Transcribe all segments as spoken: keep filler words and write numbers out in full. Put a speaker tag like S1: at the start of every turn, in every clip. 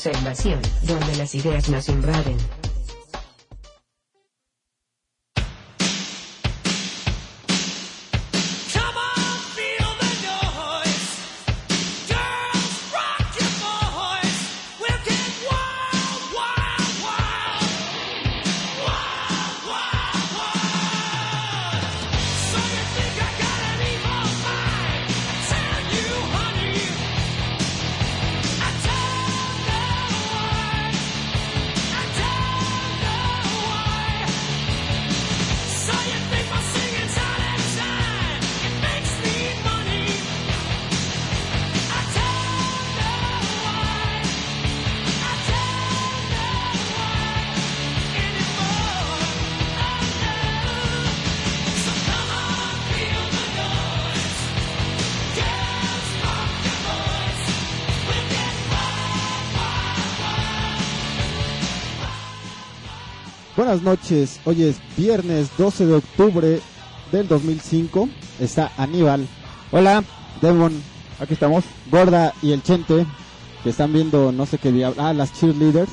S1: Bienvenidos a Invasión, donde las ideas nos invaden.
S2: Buenas noches, hoy es viernes doce de octubre del dos mil cinco, está Aníbal, hola, Devon, aquí estamos, Gorda y el Chente, que están viendo no sé qué día, ah, las cheerleaders,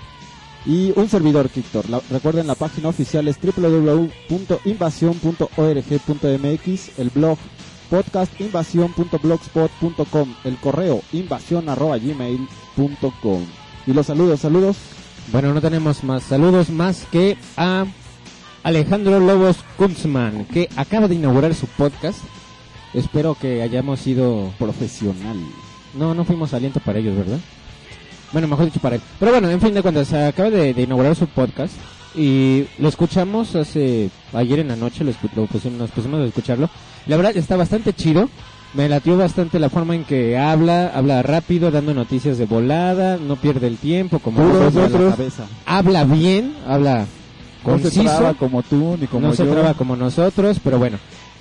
S2: y un servidor, Víctor. La, recuerden, la página oficial es doble u doble u doble u punto invasión punto org punto m x, el blog podcast invasión punto blogspot punto com, el correo invasión arroba gmail punto com. Y los saludos, saludos.
S3: Bueno, no tenemos más saludos más que a Alejandro Lobos Kunzman, que acaba de inaugurar su podcast. Espero que hayamos sido
S2: profesional.
S3: No, no fuimos aliento para ellos, ¿verdad? Bueno, mejor dicho para él. Pero bueno, en fin de cuentas, acaba de, de inaugurar su podcast y lo escuchamos hace ayer en la noche, lo, escu- lo pusimos, nos pusimos a escucharlo. La verdad está bastante chido. Me latió bastante la forma en que habla, habla rápido, dando noticias de volada, no pierde el tiempo como nosotros. Habla bien, habla conciso.
S2: No se traba como tú, ni como
S3: no
S2: yo.
S3: No se traba como nosotros, pero bueno.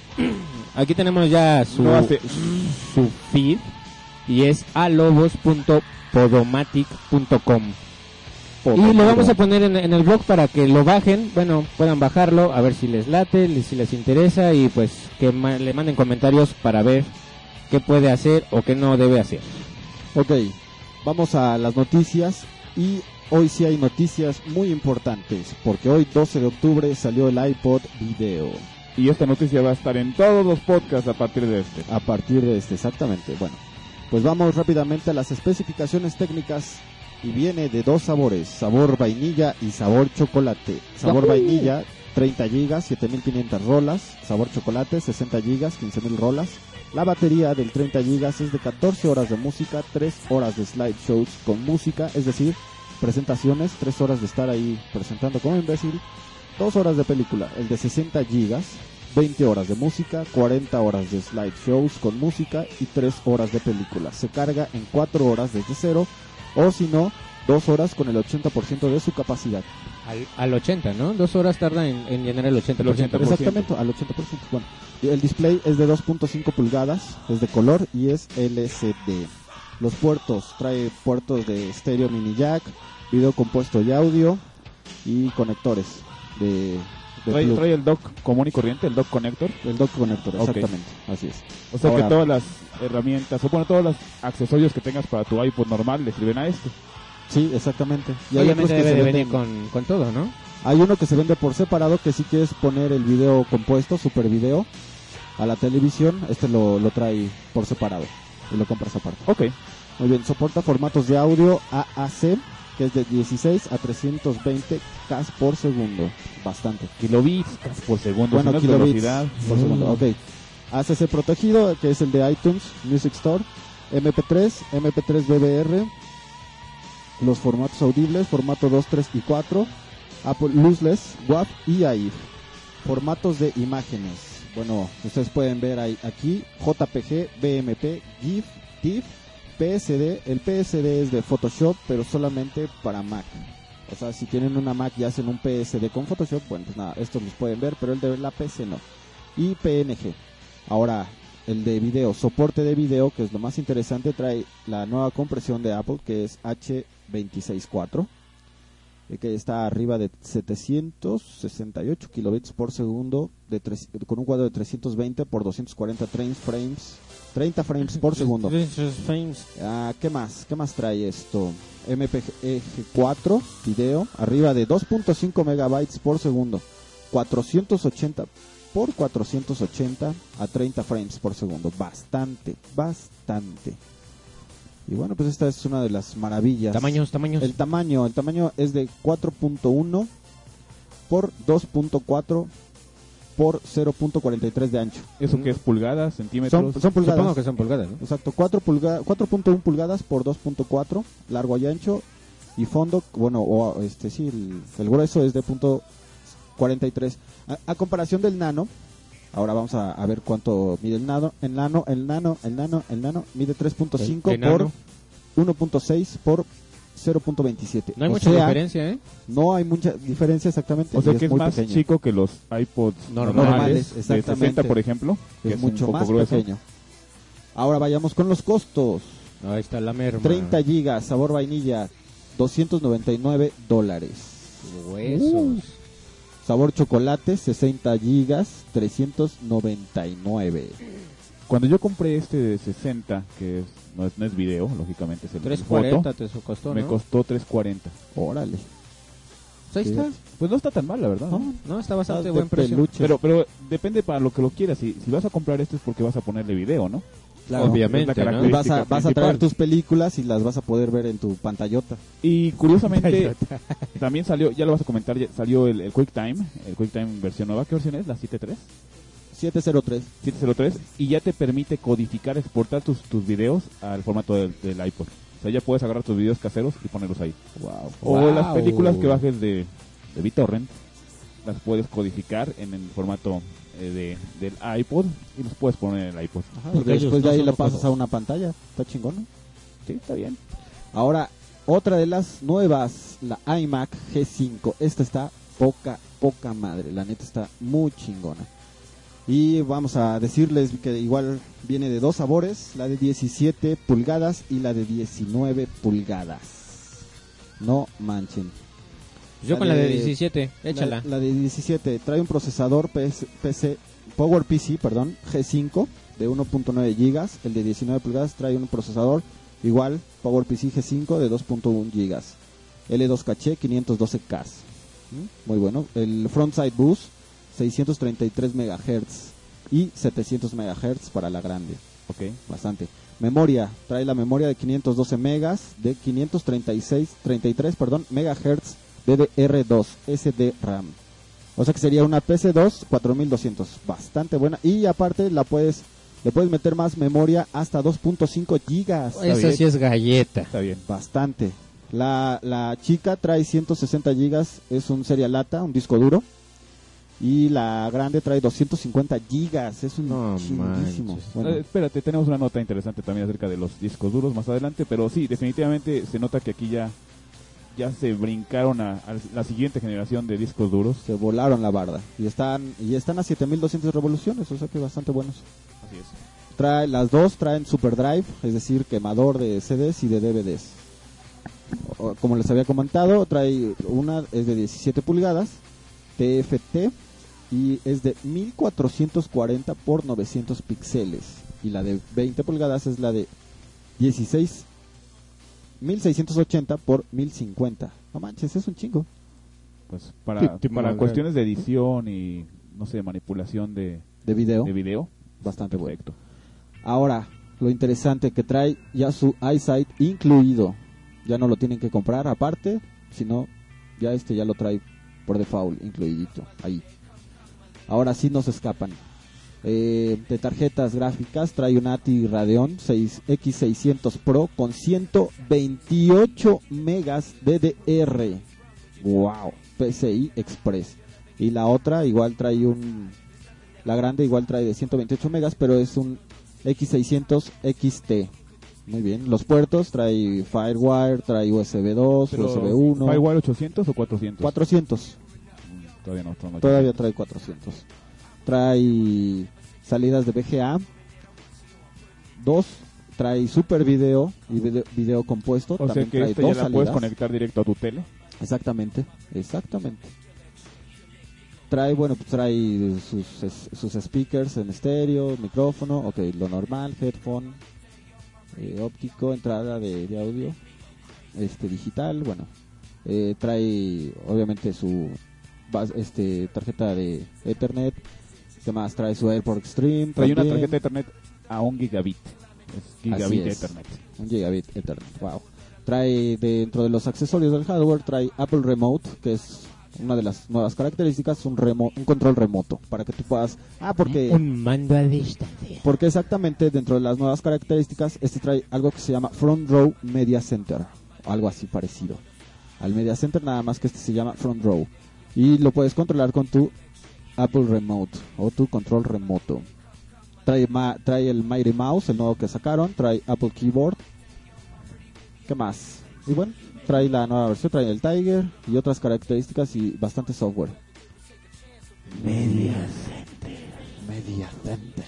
S3: Aquí tenemos ya su,
S2: no hace...
S3: su feed y es alobos punto podomatic punto com. Y lo vamos a poner en, en el blog para que lo bajen, bueno, puedan bajarlo, a ver si les late, si les interesa y pues que ma- le manden comentarios para ver qué puede hacer o qué no debe hacer.
S2: Ok, vamos a las noticias y hoy sí hay noticias muy importantes porque hoy doce de octubre salió el iPod Video.
S4: Y esta noticia va a estar en todos los podcasts a partir de este.
S2: A partir de este, exactamente. Bueno, pues vamos rápidamente a las especificaciones técnicas. Y viene de dos sabores, sabor vainilla y sabor chocolate. Sabor vainilla, treinta gigas, siete mil quinientas rolas. Sabor chocolate, sesenta gigas, quince mil rolas. La batería del treinta gigas es de catorce horas de música, tres horas de slideshows con música, es decir, presentaciones, tres horas de estar ahí presentando como imbécil, dos horas de película. El de sesenta gigas, veinte horas de música, cuarenta horas de slideshows con música y tres horas de película. Se carga en cuatro horas desde cero. O si no, dos horas con el ochenta por ciento de su capacidad.
S3: Al, al ochenta, ¿no? Dos horas tarda en, en llenar el ochenta por ciento.
S2: Exactamente, al ochenta por ciento. Bueno, el display es de dos punto cinco pulgadas, es de color y es L C D. Los puertos, trae puertos de estéreo mini jack, video compuesto y audio y conectores de... de
S4: trae, trae el dock común y corriente, el dock connector.
S2: El dock connector, exactamente, okay. Así es.
S4: O sea
S2: Ahora,
S4: que todas las herramientas, o bueno, todos los accesorios que tengas para tu iPod normal le sirven a este.
S2: Sí, exactamente.
S3: Y obviamente debe de venir con, con todo, ¿no?
S2: Hay uno que se vende por separado, que si quieres poner el video compuesto, super video, a la televisión, este lo, lo trae por separado y lo compras aparte.
S4: Ok.
S2: Muy bien, soporta formatos de audio A A C, que es de dieciséis a trescientos veinte K por segundo. Bastante.
S4: Kilobits por segundo.
S2: Bueno,
S4: si no
S2: kilobits
S4: velocidad.
S2: por segundo, ok. A C C protegido, que es el de iTunes Music Store. M P tres, M P tres D V R. Los formatos audibles, formato dos, tres y cuatro. Apple Lossless, W A V y A I F. Formatos de imágenes. Bueno, ustedes pueden ver ahí, aquí J P G, B M P, GIF, TIFF, P S D. El P S D es de Photoshop, pero solamente para Mac. O sea, si tienen una Mac y hacen un P S D con Photoshop, bueno, pues nada, estos los pueden ver, pero el de la P C no. Y P N G. Ahora, el de video, soporte de video, que es lo más interesante, trae la nueva compresión de Apple, que es H dos seis cuatro. eh, que está arriba de setecientos sesenta y ocho kilobits por segundo, de tres, con un cuadro de trescientos veinte por doscientos cuarenta frames, treinta frames por segundo. Ah, ¿qué más? ¿Qué más trae esto? M P G cuatro video, arriba de dos punto cinco megabytes por segundo, cuatrocientos ochenta por cuatrocientos ochenta a treinta frames por segundo. Bastante, bastante. Y bueno, pues esta es una de las maravillas.
S3: Tamaños, tamaños.
S2: El tamaño, el tamaño es de cuatro punto uno por dos punto cuatro por cero punto cuarenta y tres de ancho.
S4: ¿Eso qué es? ¿Pulgadas? ¿Centímetros?
S2: Son, son pulgadas.
S3: Supongo que son pulgadas, ¿no?
S2: Exacto, cuatro pulga- cuatro punto uno pulgadas por dos punto cuatro, largo y ancho, y fondo, bueno, o este sí, el, el grueso es de punto cuarenta y tres. A, a comparación del nano, ahora vamos a, a ver cuánto mide el nano, el nano, el nano, el nano, el nano, mide tres punto cinco
S3: El
S2: por
S3: enano.
S2: uno punto seis por cero punto veintisiete.
S3: No hay
S2: O
S3: mucha
S2: sea,
S3: diferencia, ¿eh?
S2: No hay mucha diferencia exactamente.
S4: O sea
S2: y
S4: que es
S2: muy
S4: más
S2: pequeño.
S4: chico que los iPods
S3: Normales,
S4: normales, de
S2: exactamente.
S4: sesenta, por ejemplo, que
S2: Es
S4: es,
S2: mucho
S4: un poco
S2: más
S4: grueso.
S2: pequeño. Ahora vayamos con los costos.
S3: Ahí está la merma.
S2: treinta gigas, sabor vainilla, doscientos noventa y nueve dólares.
S3: Huesos.
S2: Uh. Sabor chocolate, sesenta gigas, trescientos noventa y nueve.
S4: Cuando yo compré este de sesenta, que es, no, es, no es video, lógicamente es el
S3: tres
S4: foto,
S3: cuarenta te costó,
S4: me
S3: ¿no?
S4: costó tres cuarenta.
S2: Órale.
S3: Pues ahí
S2: Sí.
S3: está.
S4: Pues no está tan mal, la verdad. ¿no?
S2: No,
S3: No, está bastante
S2: de
S3: buen precio.
S2: peluche.
S4: Pero, pero depende para lo que lo quieras. Si, si vas a comprar este es porque vas a ponerle video, ¿no?
S2: Claro.
S3: Obviamente,
S4: Es la
S3: ¿no?
S2: Y
S4: característica
S2: vas a, vas a traer
S4: principal.
S2: tus películas y las vas a poder ver en tu pantallota.
S4: Y curiosamente, también salió, ya lo vas a comentar, ya salió el, el QuickTime, el QuickTime versión nueva. ¿Qué versión es? ¿La siete punto tres?
S2: siete cero tres.
S4: siete cero tres. Y ya te permite codificar, exportar tus, tus videos al formato del, del iPod. O sea, ya puedes agarrar tus videos caseros y ponerlos ahí.
S2: Wow.
S4: O
S3: Wow.
S4: las películas que bajes de, de BitTorrent, las puedes codificar en el formato eh, de, del iPod y los puedes poner en el iPod.
S2: Porque
S3: ellos
S2: después de
S3: no
S2: ahí
S3: son
S2: le
S3: los
S2: pasas
S3: juegos.
S2: a una pantalla. Está chingón, ¿no?
S4: Sí, está bien.
S2: Ahora, otra de las nuevas, la iMac G cinco. Esta está poca, poca madre. La neta está muy chingona. Y vamos a decirles que igual viene de dos sabores, la de diecisiete pulgadas y la de diecinueve pulgadas. No manchen.
S3: Yo
S2: La
S3: con la de
S2: de-
S3: diecisiete, échala.
S2: La, la de diecisiete trae un procesador P S P C, PowerPC, perdón, G cinco de uno punto nueve gigas. El de diecinueve pulgadas trae un procesador igual PowerPC G cinco de dos punto uno gigas. L dos caché quinientos doce K. ¿Mm? Muy bueno. El frontside bus seiscientos treinta y tres megahertz y setecientos megahertz para la grande.
S4: Ok.
S2: Bastante. Memoria, trae la memoria de quinientos doce megas de quinientos treinta y seis, treinta y tres, perdón, megahertz D D R dos S D RAM. O sea que sería una P C dos cuatro mil doscientos, bastante buena, y aparte la puedes le puedes meter más memoria hasta dos punto cinco gigas.
S3: Esa
S4: bien.
S3: sí es galleta.
S4: Está bien.
S2: Bastante. La la chica trae ciento sesenta gigas, es un serialata, un disco duro. Y la grande trae doscientos cincuenta gigas, es un
S3: No
S2: chinguísimo.
S3: manches.
S2: Bueno,
S4: Eh, espérate, tenemos una nota interesante también acerca de los discos duros más adelante, pero sí, definitivamente se nota que aquí ya ya se brincaron a, a la siguiente generación de discos duros.
S2: se volaron la barda y están y están a siete mil doscientas revoluciones, o sea que bastante buenos.
S4: Así es.
S2: Trae las dos traen SuperDrive, es decir, quemador de C Ds y de D V Ds. O- Como les había comentado, trae una es de diecisiete pulgadas, T F T, y es de mil cuatrocientos cuarenta por novecientos píxeles, y la de veinte pulgadas es la de dieciséis mil seiscientos ochenta por mil cincuenta. No manches, es un chingo.
S4: Pues para,
S3: Sí, sí,
S4: para
S3: madre.
S4: cuestiones de edición y, no sé, manipulación de,
S2: De video,
S4: de video,
S2: bastante bueno.
S4: perfecto.
S2: Ahora, lo interesante que trae ya su iSight incluido. Ya no lo tienen que comprar aparte, sino ya este ya lo trae por default incluidito ahí. Ahora sí nos escapan. Eh, de tarjetas gráficas trae un A T I Radeon seis X seiscientos Pro con ciento veintiocho megas D D R. Wow, P C I Express. Y la otra igual trae un la grande igual trae de ciento veintiocho megas, pero es un X seiscientos X T. Muy bien, los puertos trae Firewire, trae U S B dos,
S4: Pero,
S2: U S B uno,
S4: ¿Firewire ochocientos o cuatrocientos?
S2: cuatrocientos.
S4: Mm, Todavía no. no
S2: Todavía trae cuatrocientos. Trae salidas de V G A dos, trae super video y video, video compuesto.
S4: O sea
S2: también
S4: que
S2: trae
S4: este
S2: dos
S4: ya la
S2: salidas.
S4: puedes conectar directo a tu tele.
S2: Exactamente, exactamente. Trae, bueno, pues trae sus, sus speakers en estéreo, micrófono, ok, lo normal, headphone, eh, óptico, entrada de, de audio, este digital, bueno, eh, trae obviamente su bas- este tarjeta de Ethernet, ¿qué más? Trae su AirPort Extreme,
S4: Trae una
S2: también.
S4: tarjeta de Ethernet a un gigabit. Es gigabit
S2: Así
S4: de
S2: es.
S4: Ethernet.
S2: Un gigabit Ethernet, wow. Trae dentro de los accesorios del hardware, trae Apple Remote, que es una de las nuevas características, un remo un control remoto, para que tú puedas... Ah, porque...
S3: Un mando a distancia.
S2: Porque exactamente dentro de las nuevas características, este trae algo que se llama Front Row Media Center, algo así parecido al Media Center, nada más que este se llama Front Row. Y lo puedes controlar con tu Apple Remote o tu control remoto. Trae, ma trae el Mighty Mouse, el nuevo que sacaron, trae Apple Keyboard. ¿Qué más? Y bueno, trae la nueva versión, trae el Tiger y otras características y bastante software.
S3: Media Center.
S2: Media Center.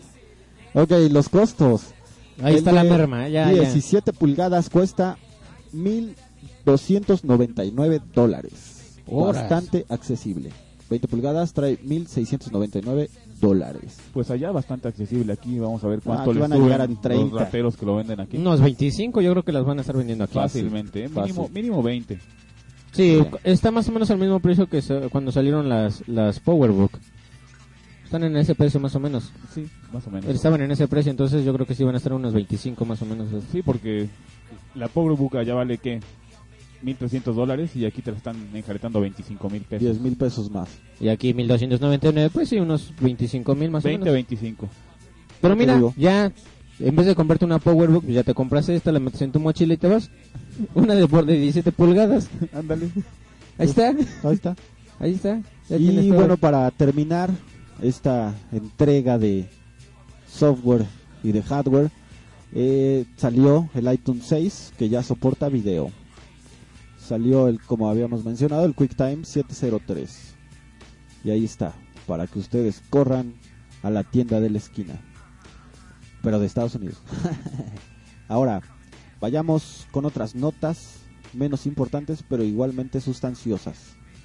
S2: Ok, los costos.
S3: Ahí
S2: El
S3: está la
S2: de
S3: merma, ya, ya.
S2: diecisiete pulgadas cuesta mil doscientos noventa y nueve dólares.
S3: Horas.
S2: Bastante accesible. veinte pulgadas trae mil seiscientos noventa y nueve dólares.
S4: Pues allá bastante accesible. Aquí vamos a ver
S2: Ah,
S4: cuánto
S2: aquí
S4: les
S2: van a
S4: suben
S2: llegar a treinta.
S4: los rateros que lo venden aquí.
S3: Unos veinticinco yo creo que las van a estar vendiendo aquí.
S4: Fácilmente, ¿eh? mínimo,
S2: fácil.
S4: mínimo veinte.
S3: Sí,
S2: Bien.
S3: está más o menos al mismo precio que sa- cuando salieron las, las PowerBook. Están en ese precio más o menos.
S4: Sí, más o menos.
S3: Estaban en ese precio, entonces yo creo que sí van a estar unos veinticinco más o menos.
S4: Sí, porque la PowerBook allá vale, ¿qué? mil trescientos dólares y aquí te la están enjaretando veinticinco mil pesos.
S2: diez mil pesos más.
S3: Y aquí mil doscientos noventa y nueve, pues sí, unos veinticinco mil más o
S4: veinte,
S3: menos.
S4: veinticinco.
S3: Pero
S2: te
S3: mira,
S2: digo.
S3: ya, en vez de comprarte una PowerBook, pues ya te compras esta, la metes en tu mochila y te vas. Una de por de diecisiete pulgadas.
S4: Ándale.
S3: Ahí está,
S2: Ahí está.
S3: ahí está. Ya tienes
S2: Y
S3: todo.
S2: bueno, para terminar esta entrega de software y de hardware, eh, salió el iTunes seis, que ya soporta video. Salió el, como habíamos mencionado, el QuickTime siete cero tres. Y ahí está, para que ustedes corran a la tienda de la esquina. Pero de Estados Unidos. Ahora, vayamos con otras notas menos importantes, pero igualmente sustanciosas.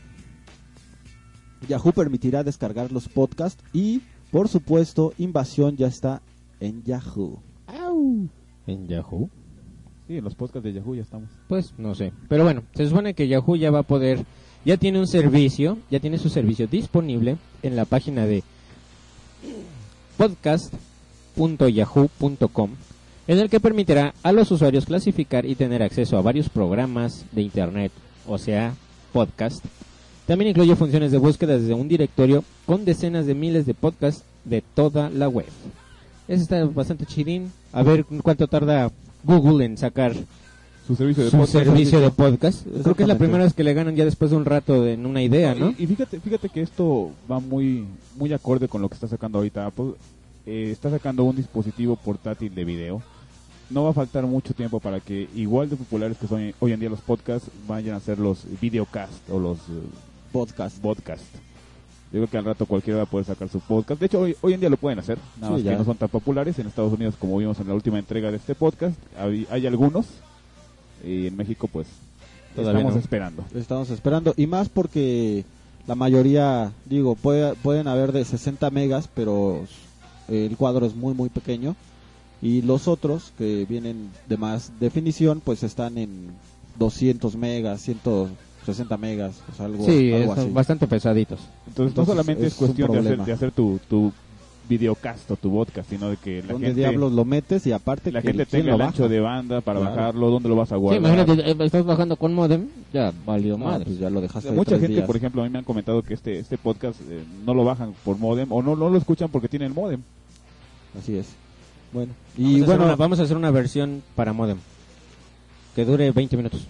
S2: Yahoo permitirá descargar los podcasts y, por supuesto, Invasión ya está en Yahoo.
S3: En Yahoo.
S4: Sí, en los podcasts de Yahoo ya estamos.
S3: Pues no sé. Pero bueno, se supone que Yahoo ya va a poder, ya tiene un servicio, ya tiene su servicio disponible en la página de podcast punto yahoo punto com, en el que permitirá a los usuarios clasificar y tener acceso a varios programas de internet, o sea, podcast. También incluye funciones de búsqueda desde un directorio con decenas de miles de podcasts de toda la web. Eso está bastante chidín. A ver cuánto tarda Google en sacar
S4: Su servicio de
S3: su
S4: podcast.
S3: servicio de podcast. Creo que es la
S2: Exactamente.
S3: primera vez que le ganan ya después de un rato de, en una idea, ¿no?
S4: Y, y fíjate, fíjate que esto va muy, muy acorde con lo que está sacando ahorita Apple. Eh, está sacando un dispositivo portátil de video. No va a faltar mucho tiempo para que, igual de populares que son hoy en día los podcasts, vayan a ser los videocast o los eh,
S2: Podcast.
S4: podcast. Yo creo que al rato cualquiera va a poder sacar su podcast. De hecho, hoy, hoy en día lo pueden hacer, nada
S2: Sí,
S4: más
S2: ya.
S4: que no son tan populares. En Estados Unidos, como vimos en la última entrega de este podcast, hay, hay algunos. Y en México, pues,
S3: Todavía
S4: estamos
S3: no.
S4: esperando.
S2: Estamos esperando. Y más porque la mayoría, digo, puede, pueden haber de sesenta megas, pero el cuadro es muy, muy pequeño. Y los otros, que vienen de más definición, pues están en doscientos megas, ciento sesenta megas, o sea, algo,
S3: Sí,
S2: algo
S3: son
S2: así.
S3: bastante pesaditos.
S4: Entonces, no
S2: Entonces,
S4: solamente es,
S2: es un
S4: cuestión de hacer,
S2: problema.
S4: de hacer tu, tu videocast o tu podcast, sino de que la
S2: ¿Dónde
S4: gente,
S2: diablos lo metes? Y aparte
S4: la
S2: que
S4: gente
S2: ¿quién
S4: tenga
S2: lo
S4: el
S2: baja?
S4: ancho de banda para
S2: Claro.
S4: bajarlo, dónde lo vas a
S3: Sí,
S4: guardar.
S3: imagínate, eh, estás bajando con modem, ya valió
S2: No,
S3: madre.
S2: pues ya lo
S4: O
S2: dejaste
S4: sea,
S2: ahí
S4: mucha
S2: tres
S4: gente,
S2: días.
S4: por ejemplo, a mí me han comentado que este este podcast eh, no lo bajan por modem o no, no lo escuchan porque tienen modem.
S2: Así es. Bueno,
S3: Vamos,
S2: y
S3: a hacer
S2: bueno,
S3: una, vamos a hacer una versión para modem que dure veinte minutos.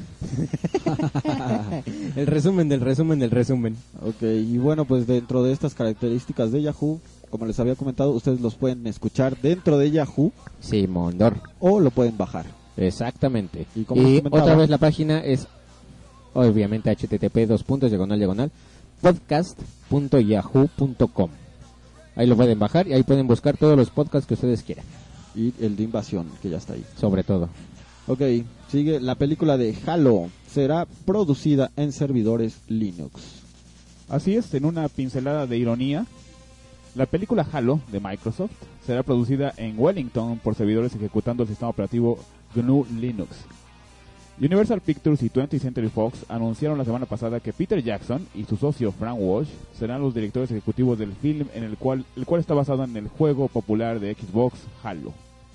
S3: El resumen del resumen del resumen.
S2: ok, y bueno, pues dentro de estas características de Yahoo, como les había comentado, ustedes los pueden escuchar dentro de Yahoo
S3: Sí, Mondor.
S2: o lo pueden bajar.
S3: Exactamente.
S2: Y
S3: Y,
S2: como les comentaba-
S3: otra vez la página es obviamente http dos puntos diagonal diagonal podcast punto yahoo punto com. Ahí lo pueden bajar y ahí pueden buscar todos los podcasts que ustedes quieran,
S2: Y el de Invasión, que ya está ahí.
S3: sobre todo.
S2: Ok, sigue la película de Halo. Será producida en servidores Linux.
S4: Así es, en una pincelada de ironía, la película Halo de Microsoft será producida en Wellington por servidores ejecutando el sistema operativo G N U Linux. Universal Pictures y twentieth Century Fox anunciaron la semana pasada que Peter Jackson y su socio Frank Walsh serán los directores ejecutivos del film, en el cual el cual está basado en el juego popular de Xbox Halo.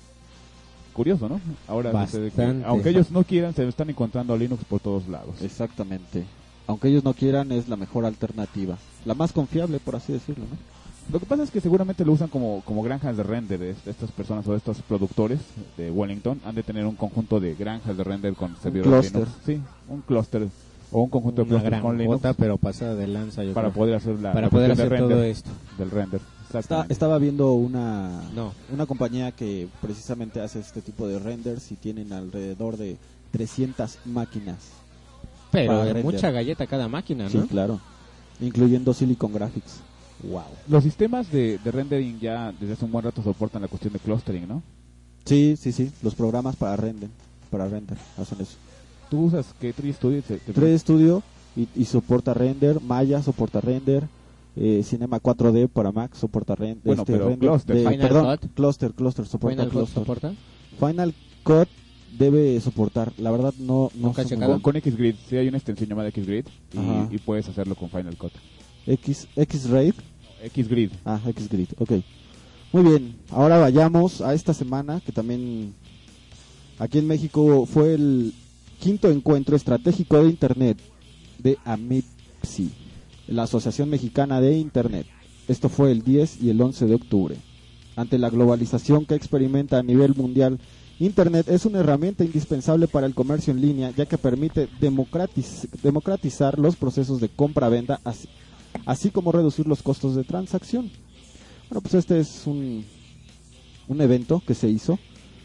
S4: Curioso, ¿no? Ahora sucede que, aunque ellos no quieran, se están encontrando a Linux por todos lados.
S2: Exactamente. Aunque ellos no quieran, es la mejor alternativa. La más confiable, por así decirlo, ¿no?
S4: Lo que pasa es que seguramente lo usan como, como granjas de render. de Estas personas o estos productores de Wellington han de tener un conjunto de granjas de render con servidores
S2: clúster.
S4: Linux. Sí, un clúster o un conjunto de
S3: Una
S4: clústeres con Linux
S3: gran pero pasada de lanza. Yo
S4: para
S3: creo.
S4: poder hacer la
S3: para
S4: la
S3: poder
S4: cuestión
S3: hacer
S4: de
S3: todo
S4: render,
S3: esto.
S4: del render.
S2: Está, estaba viendo una
S3: No.
S2: una compañía que precisamente hace este tipo de renders y tienen alrededor de trescientas máquinas.
S3: Pero
S2: para
S3: de
S2: render.
S3: mucha galleta cada máquina, ¿no?
S2: Sí, claro. Incluyendo Silicon Graphics.
S3: Wow.
S4: Los sistemas de, de rendering ya desde hace un buen rato soportan la cuestión de clustering, ¿no?
S2: Sí, sí, sí. Los programas para render, para render hacen eso.
S4: ¿Tú usas qué tres Studio? ¿Te- te-
S2: tres Studio y, y soporta render, Maya soporta render, eh, Cinema cuatro D para Mac soporta ren-
S4: Bueno,
S2: este,
S4: pero
S2: render.
S4: Cluster.
S2: de-
S3: Final
S2: perdón,
S3: Cut.
S2: Cluster, Cluster soporta
S3: ¿Final Cut
S2: Cluster.
S3: soporta?
S2: Final Cut debe soportar. La verdad no no
S3: Nunca he
S2: sé muy
S3: checado.
S4: Con, con Xgrid, sí hay una extensión llamada Xgrid
S2: Ajá.
S4: y, y puedes hacerlo con Final Cut.
S2: X X-Ray.
S4: Xgrid.
S2: Ah, Xgrid, ok. Muy bien, ahora vayamos a esta semana que también aquí en México fue el quinto encuentro estratégico de Internet de AMIPSI, la Asociación Mexicana de Internet. Esto fue el diez y el once de octubre. Ante la globalización que experimenta a nivel mundial, Internet es una herramienta indispensable para el comercio en línea, ya que permite democratiz- democratizar los procesos de compra-venta, así, así como reducir los costos de transacción. Bueno, pues este es un, un evento que se hizo,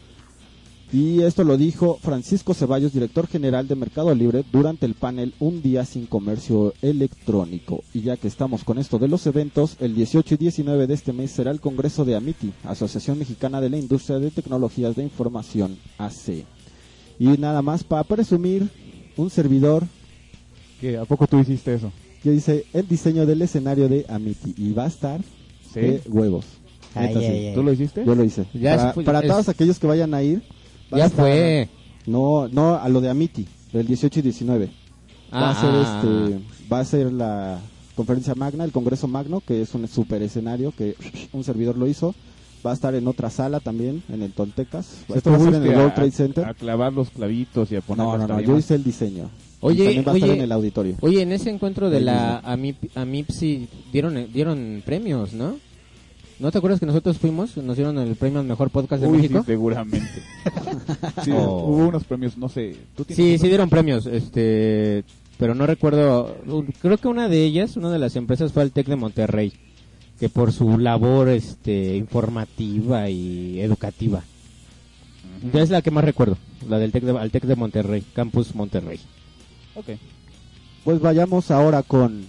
S2: y esto lo dijo Francisco Ceballos, director general de Mercado Libre, durante el panel Un Día Sin Comercio Electrónico. Y ya que estamos con esto de los eventos, el dieciocho y diecinueve de este mes será el Congreso de AMITI, Asociación Mexicana de la Industria de Tecnologías de Información, A C. Y nada más para presumir, un servidor
S4: ¿Qué? ¿A poco tú hiciste eso?
S2: que dice el diseño del escenario de AMITI, y va a estar
S4: ¿Sí?
S2: de huevos.
S3: Ay,
S2: Neta, sí.
S3: ay, ay.
S4: ¿Tú lo hiciste?
S2: Yo lo hice.
S3: Ya
S2: para
S3: se fue-
S2: para
S3: es-
S2: todos aquellos que vayan a ir, va a
S3: Ya
S2: estar-
S3: fue.
S2: No, no a lo de AMITI, del dieciocho y diecinueve. Va a ser
S3: Ah,
S2: este, va a ser la conferencia magna, el Congreso Magno, que es un super escenario que un servidor lo hizo. Va a estar en otra sala también, en el Tontecas.
S4: Si
S2: Esto
S4: tú
S2: va a ser en
S4: fuiste
S2: el World
S4: a-
S2: Trade Center.
S4: A clavar los clavitos y a poner
S2: No,
S4: las
S2: no, no,
S4: tarimas.
S2: yo hice el diseño.
S3: Oye,
S2: Y también va a estar
S3: oye.
S2: en el auditorio.
S3: Oye, en ese encuentro de
S2: Ahí
S3: la AMIP, AMIPSI dieron dieron premios, ¿no? ¿No te acuerdas que nosotros fuimos? Nos dieron el premio al mejor podcast de
S4: Uy,
S3: México.
S4: sí, seguramente. Sí,
S3: Oh.
S4: hubo unos premios, no sé. ¿tú tienes
S3: Sí,
S4: otro?
S3: sí dieron premios, este, pero no recuerdo. Creo que una de ellas, una de las empresas fue el Tec de Monterrey, que por su labor, este, informativa y educativa.
S4: Ujú.
S3: Es la que más recuerdo, la del Tec de, al Tec de Monterrey, Campus Monterrey.
S4: Ok.
S2: Pues vayamos ahora con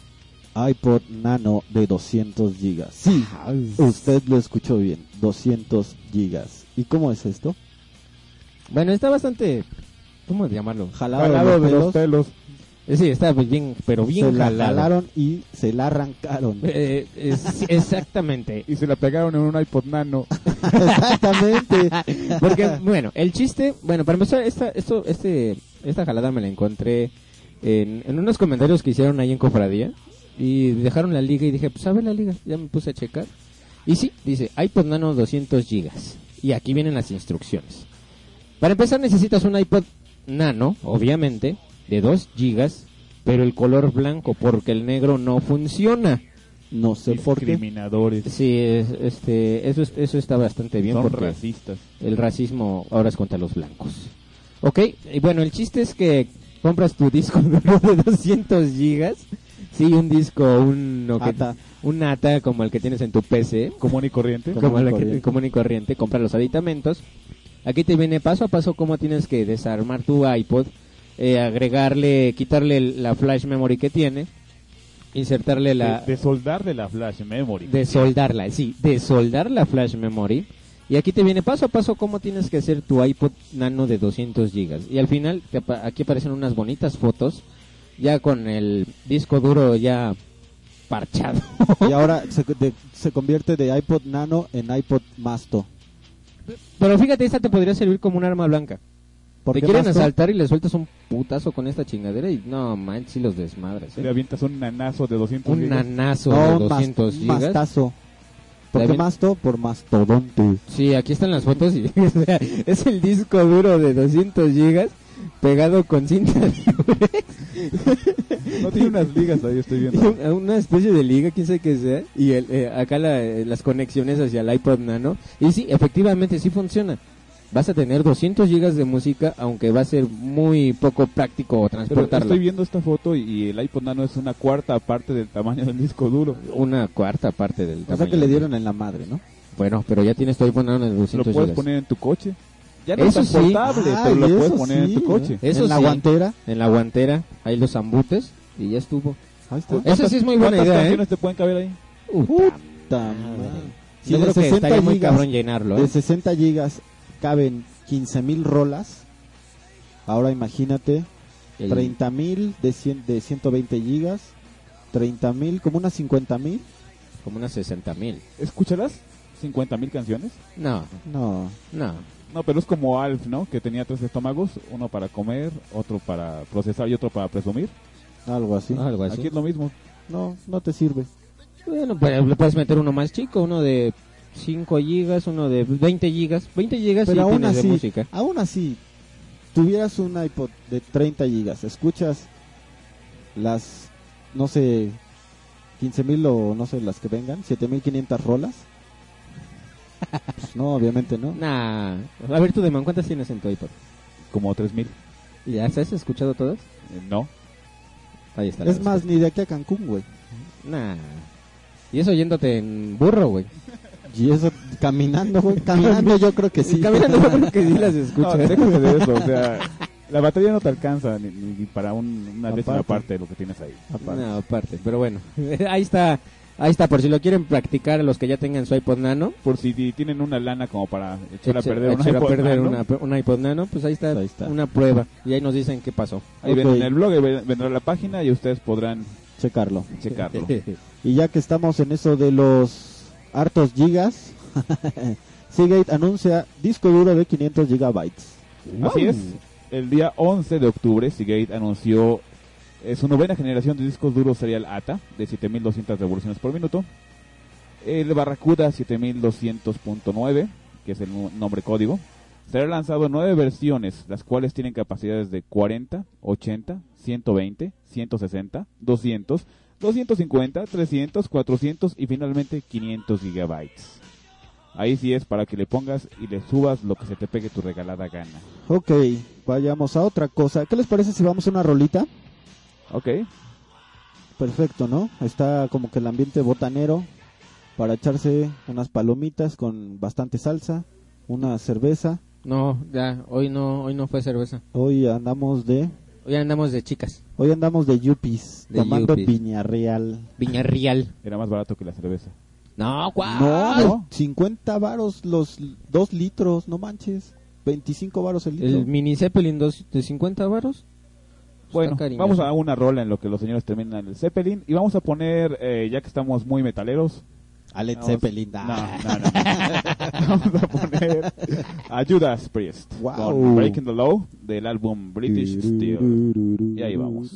S2: iPod Nano de doscientos gigas. Sí, usted lo escuchó bien, doscientos gigas. ¿Y cómo es esto?
S3: Bueno, está bastante, ¿cómo llamarlo?
S2: Jalado,
S4: Jalado
S2: de
S4: de
S2: los
S4: los
S2: pelos,
S4: pelos.
S3: Eh, Sí, está pues bien, pero bien
S2: se la
S3: jalado.
S2: jalaron y se la arrancaron.
S3: Eh, es- sí, exactamente.
S4: Y se la pegaron en un iPod Nano.
S2: Exactamente.
S3: Porque, bueno, el chiste, bueno, para empezar, esta, esto, este, esta jalada me la encontré en, en unos comentarios que hicieron ahí en Cofradía y dejaron la liga y dije, pues a ver la liga, ya me puse a checar. Y sí, dice iPod Nano doscientos gigas. Y aquí vienen las instrucciones. Para empezar necesitas un iPod Nano, obviamente, de dos gigas, pero el color blanco, porque el negro no funciona.
S2: No sé por qué.
S4: Discriminadores.
S3: Sí, es- este, eso, es- eso está bastante bien
S4: Son
S3: porque
S4: racistas.
S3: el racismo ahora es contra los blancos. Ok, y bueno, el chiste es que compras tu disco duro de doscientos gigas. Sí, un disco, un, o que-
S2: Ata.
S3: un A T A como el que tienes en tu P C,
S4: Común y corriente.
S2: Común
S3: como
S2: y
S3: el que
S2: corriente.
S3: común y corriente, compra los aditamentos. Aquí te viene paso a paso cómo tienes que desarmar tu iPod, eh, agregarle, quitarle el- la flash memory que tiene, insertarle la...
S4: De, de soldar de la flash memory.
S3: De soldarla, sí, de soldar la flash memory Y aquí te viene paso a paso cómo tienes que hacer tu iPod Nano de doscientos gigas. Y al final, te apa- aquí aparecen unas bonitas fotos, ya con el disco duro ya parchado.
S2: Y ahora se, de- se convierte de iPod Nano en iPod Masto.
S3: Pero fíjate, esta te podría servir como un arma blanca.
S2: ¿Por
S3: Te
S2: qué
S3: quieren
S2: Masto?
S3: asaltar y le sueltas un putazo con esta chingadera y no, man, sí los desmadres.
S4: Le
S3: ¿eh?
S4: avientas un nanazo de doscientos
S3: Un
S4: gigas.
S3: nanazo
S2: No,
S3: de
S2: un mas-
S3: doscientos
S2: un
S3: gigas.
S2: mastazo. ¿Por
S3: Le
S2: qué
S3: avien-
S2: Masto? Por mastodonte.
S3: Sí, aquí están las fotos y o sea, es el disco duro de doscientos gigas pegado con cinta de Durex.
S4: No tiene unas ligas ahí, estoy viendo.
S3: Una- una especie de liga, quién sabe qué sea, y el, eh, acá la- eh, las conexiones hacia el iPod Nano. Y sí, efectivamente, sí funciona. Vas a tener doscientos gigas de música, aunque va a ser muy poco práctico
S4: Pero
S3: transportarlo.
S4: estoy viendo esta foto y, y el iPod Nano es una cuarta parte del tamaño del disco duro.
S3: Una cuarta parte del
S2: O sea
S3: tamaño.
S2: que le dieron en la madre, ¿no?
S3: Bueno, pero ya tienes tu iPod Nano de
S4: Lo
S3: doscientos
S4: puedes
S3: gigas.
S4: poner en tu coche. Ya no
S3: Eso
S4: es
S3: sí.
S4: transportable,
S2: Ah,
S4: pero
S2: y
S4: lo puedes
S2: eso
S4: poner en
S2: sí,
S4: tu coche.
S3: Eso
S2: en la
S3: sí.
S2: guantera.
S3: En la guantera, ahí los ambutes, y ya estuvo.
S2: Ahí está.
S3: Esa sí es muy buena
S4: ¿Cuántas
S3: idea, ¿eh?
S4: canciones te pueden caber ahí?
S2: Puta madre. Si
S3: Yo
S2: de
S3: creo que
S2: sesenta
S3: estaría muy
S2: gigas,
S3: cabrón llenarlo, ¿eh?
S2: de sesenta gigas caben quince mil rolas. Ahora imagínate,
S3: El-
S2: treinta mil de, cien, de ciento veinte gigas, treinta mil, como unas cincuenta mil.
S3: Como unas sesenta mil.
S4: ¿Escucharás cincuenta mil canciones?
S3: No,
S2: No,
S3: no.
S4: No, pero es como Alf, ¿no? Que tenía tres estómagos, uno para comer, otro para procesar y otro para presumir.
S2: algo así.
S3: Algo así.
S4: Aquí es lo mismo.
S2: No, no te sirve.
S3: Bueno, pero le puedes meter uno más chico, uno de cinco gigas, uno de veinte gigas. veinte gigas
S2: Pero
S3: sí
S2: aún
S3: tienes de
S2: así,
S3: música.
S2: aún así, tuvieras un iPod de treinta gigas, escuchas las, no sé, quince mil o no sé, las que vengan, siete mil quinientas rolas. Pues no, obviamente no.
S3: Nah. A ver, tú, Demon, ¿cuántas tienes en tu iPod?
S4: Como tres mil.
S3: ¿Ya has escuchado todas?
S4: Eh, no.
S3: Ahí está. la
S2: Es más,
S3: respuesta.
S2: ni de aquí a Cancún, güey.
S3: Nah. Y eso yéndote en burro, güey.
S2: Y eso, caminando, güey. Caminando yo creo que sí.
S3: Caminando yo creo que sí las
S4: No,
S3: escuchas.
S4: déjate de eso. O sea, la batería no te alcanza ni, ni para un- una décima
S2: Aparte.
S4: parte de lo que tienes ahí.
S2: Aparte.
S3: No, aparte, pero bueno. Ahí está. Ahí está, por si lo quieren practicar los que ya tengan su iPod Nano.
S4: Por si ti- tienen una lana como para echar a
S3: Eche-
S4: perder, un
S3: echar a
S4: iPod
S3: perder
S4: Nano.
S3: una, un iPod Nano, pues ahí está,
S2: Ahí está.
S3: una prueba. Y ahí nos dicen qué pasó.
S4: Ahí
S2: Ok.
S4: ven en el blog, ahí ven- vendrá la página y ustedes podrán
S2: Checarlo.
S4: checarlo.
S2: Y ya que estamos en eso de los hartos gigas, Seagate anuncia disco duro de quinientos gigabytes.
S4: Así es. El día once de octubre, Seagate anunció eh, su novena generación de discos duros serial A T A de siete mil doscientas revoluciones por minuto. El Barracuda siete mil doscientos punto nueve, que es el nu- nombre código, será lanzado en nueve versiones, las cuales tienen capacidades de cuarenta, ochenta, ciento veinte, ciento sesenta, doscientos, doscientos cincuenta, trescientos, cuatrocientos y finalmente quinientos gigabytes. Ahí sí es para que le pongas y le subas lo que se te pegue tu regalada gana.
S2: Ok, vayamos a otra cosa. ¿Qué les parece si vamos a una rolita?
S4: Ok.
S2: Perfecto, ¿no? Está como que el ambiente botanero para echarse unas palomitas con bastante salsa, una cerveza.
S3: No, ya, hoy no, hoy no fue cerveza.
S2: Hoy andamos de,
S3: Hoy andamos de chicas.
S2: hoy andamos de yuppies,
S3: De
S2: tomando
S3: yuppies.
S2: Viñarreal.
S3: Viñarreal.
S4: Era más barato que la cerveza.
S3: No, ¿cuál?
S2: No,
S4: ¿no?
S2: cincuenta varos los dos litros, no manches. veinticinco varos el litro.
S3: El mini Zeppelin dos, de cincuenta varos.
S4: Bueno,
S3: Está cariñoso.
S4: vamos a una rola en lo que los señores terminan el Zeppelin y vamos a poner, eh, ya que estamos muy metaleros,
S2: A Led
S4: vamos-
S2: Zeppelin.
S4: no,
S2: ah.
S4: no, no. Vamos a poner a Judas Priest
S2: Wow.
S4: con Breaking the Law del álbum British Steel. Y ahí vamos.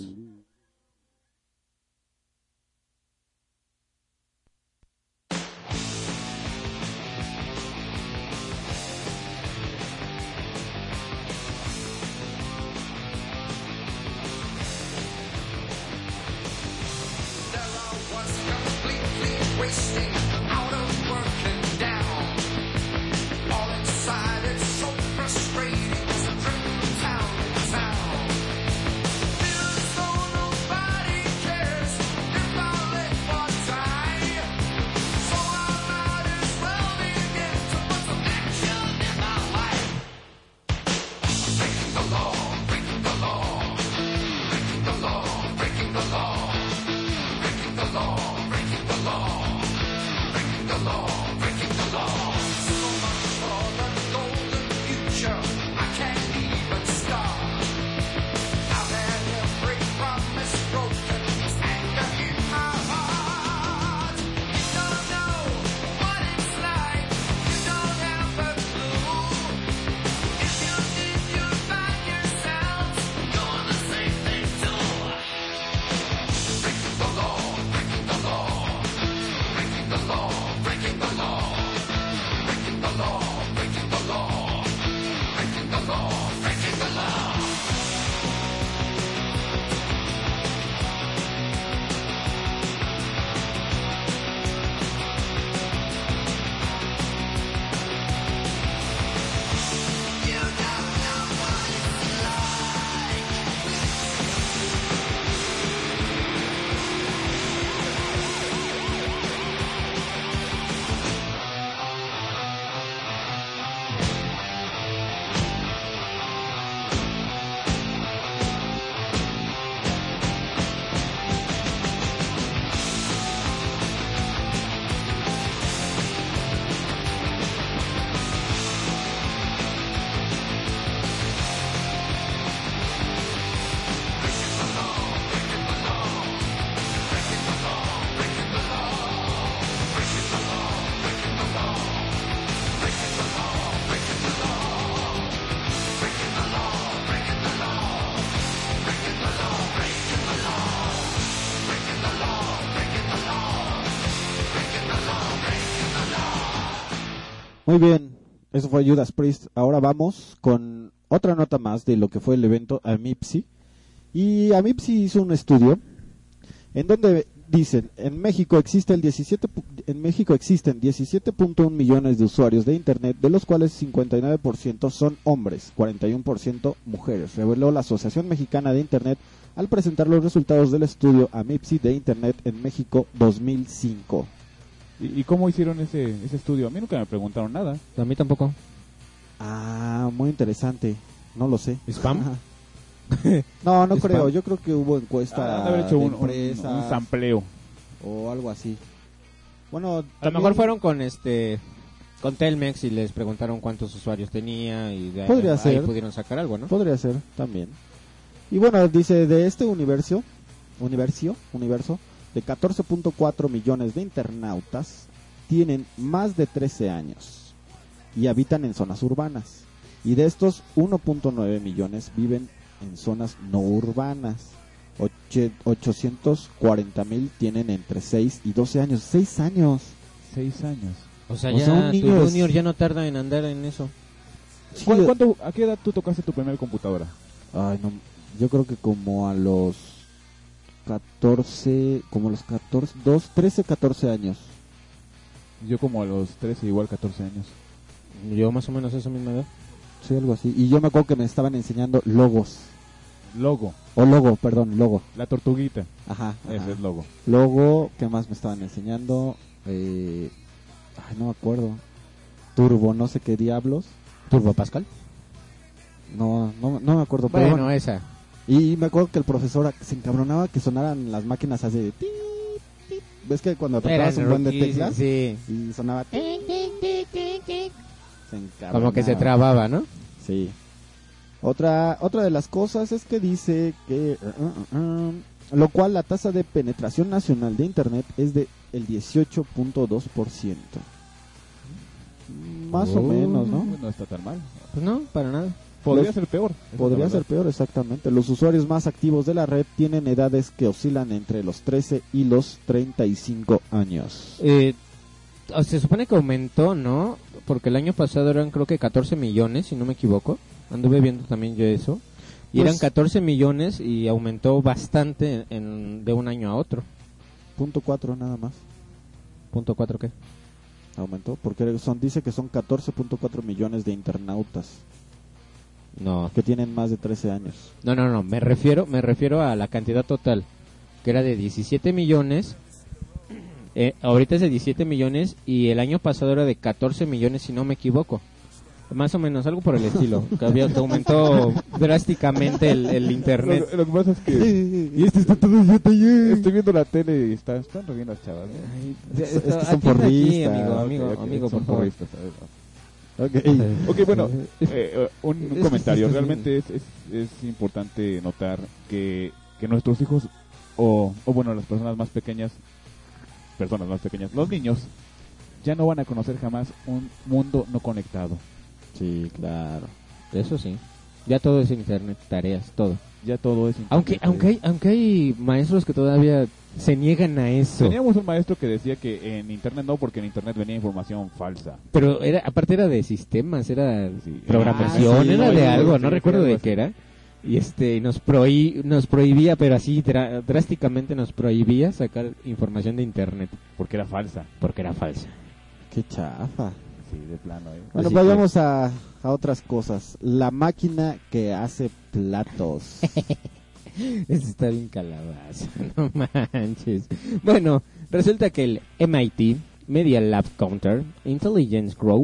S5: Wasting out of work and down. All inside, it's so frustrating. It's a dream town in town. Feels so
S2: Muy bien, eso fue Judas Priest. Ahora vamos con otra nota más de lo que fue el evento AMIPSI. Y AMIPSI hizo un estudio en donde dicen, en México existe el diecisiete pu- en México existen diecisiete punto uno millones de usuarios de internet, de los cuales cincuenta y nueve por ciento son hombres, cuarenta y uno por ciento mujeres, reveló la Asociación Mexicana de Internet al presentar los resultados del estudio AMIPSI de Internet en México dos mil cinco.
S4: ¿Y, y cómo hicieron ese, ese estudio? A mí nunca me preguntaron nada.
S3: A mí tampoco.
S2: Ah, muy interesante. No lo sé.
S3: ¿Spam?
S2: Ajá. No, no
S4: ¿Spam?
S2: creo. Yo creo que hubo encuesta
S4: Ah, han de haber hecho
S2: de
S4: un, un,
S2: empresas
S4: un sampleo.
S2: o algo así. Bueno,
S3: A lo
S2: también
S3: mejor fueron con este con Telmex y les preguntaron cuántos usuarios tenía y de
S2: Podría
S3: ahí
S2: ser.
S3: pudieron sacar algo, ¿no?
S2: podría ser también. Y bueno, dice de este universo, universo, universo de catorce punto cuatro millones de internautas tienen más de trece años y habitan en zonas urbanas. Y de estos uno punto nueve millones viven en zonas no urbanas. Oche- ochocientos cuarenta mil tienen entre seis y doce años. seis años.
S4: Seis años.
S3: O sea,
S2: O
S3: ya
S2: sea, un
S3: tu
S2: niño es-
S3: junior ya no tarda en andar en eso.
S2: Sí,
S4: ¿Cuál- cuánto, ¿A qué edad tú tocaste tu primera computadora?
S2: Ay, no, yo creo que como a los catorce, como a los catorce, dos, trece, catorce años.
S4: Yo como a los trece, igual catorce años.
S3: Yo más o menos esa misma edad.
S2: Sí, algo así. Y yo me acuerdo que me estaban enseñando logos.
S4: Logo,
S2: O logo, perdón, logo.
S4: la tortuguita.
S2: Ajá.
S4: Ese
S2: ajá.
S4: es logo.
S2: Logo, ¿qué más me estaban enseñando? Eh, ay, no me acuerdo. Turbo, no sé qué diablos.
S3: ¿Turbo Pascal?
S2: No, no, no me acuerdo. Pero
S3: Bueno,
S2: bueno.
S3: esa.
S2: Y me acuerdo que el profesor se encabronaba que sonaran las máquinas así de... ti, ti. ¿Ves que cuando apretabas un buen de
S3: rookies,
S2: teclas?
S3: sí.
S2: Y sonaba... ti, ti, ti, ti, ti. Se encabronaba.
S3: Como que se trababa, ¿no?
S2: Sí. Otra, otra de las cosas es que dice que... uh, uh, uh, lo cual la tasa de penetración nacional de Internet es de el dieciocho punto dos por ciento. Más o
S3: Oh.
S2: menos, ¿no?
S4: No está tan mal.
S3: Pues no, para nada.
S4: Podría
S2: Los-
S4: ser peor. esa es
S2: Podría
S4: la
S2: ser
S4: verdad.
S2: peor, exactamente. Los usuarios más activos de la red tienen edades que oscilan entre los trece y los treinta y cinco años.
S3: Eh, se supone que aumentó, ¿no? Porque el año pasado eran creo que catorce millones, si no me equivoco. Anduve viendo también yo eso. Y
S2: Pues-
S3: eran catorce millones y aumentó bastante en, de un año a otro.
S2: Punto cuatro nada más.
S3: ¿Punto cuatro qué?
S2: Aumentó, porque son, dice que son catorce punto cuatro millones de internautas
S3: No,
S2: que tienen más de trece años.
S3: no, no, no. Me refiero, me refiero a la cantidad total, que era de diecisiete millones. Eh, ahorita es de diecisiete millones y el año pasado era de catorce millones, si no me equivoco. Más o menos, algo por el estilo. Que, había, que aumentó drásticamente el, el internet.
S4: Lo, lo que pasa es que... y este está todo Estoy viendo la tele y está, están re bien las chavas. ¿no?
S2: Es que son
S3: Atienda aquí,
S2: porristas.
S3: amigo, amigo,
S4: Ok, ok,
S3: amigo,
S4: son
S3: por favor.
S4: porristas, ¿sabes?
S2: Ok.
S4: Ok, bueno, eh, eh, un, un
S2: Es que
S4: comentario.
S2: sí está
S4: Realmente es, es, es importante notar que, que nuestros hijos, o, o bueno, las personas más pequeñas, personas más pequeñas, los niños, ya no van a conocer jamás un mundo no conectado.
S2: Sí, claro.
S3: Eso sí. Ya todo es internet, tareas, todo.
S4: Ya todo es internet.
S3: Aunque aunque hay, aunque hay maestros que todavía se niegan a eso.
S4: Teníamos un maestro que decía que en internet no, porque en internet venía información falsa.
S3: Pero era aparte era de sistemas, era
S4: Sí.
S3: programación,
S2: Ah, sí,
S3: era
S2: sí,
S3: de
S2: sí,
S3: algo,
S4: sí,
S3: no
S4: sí,
S3: recuerdo
S4: algo
S3: de
S4: así.
S3: qué era. Y este nos prohí, nos prohibía, pero así drá- drásticamente nos prohibía sacar información de internet
S4: Porque era falsa.
S3: porque era falsa.
S2: Qué chafa.
S4: Sí, de plano. ¿eh?
S2: Bueno,
S3: Así
S2: vayamos a, a otras cosas. La máquina que hace platos.
S3: Eso está bien calabaza, no manches. Bueno, resulta que el M I T, Media Lab Counter Intelligence Group,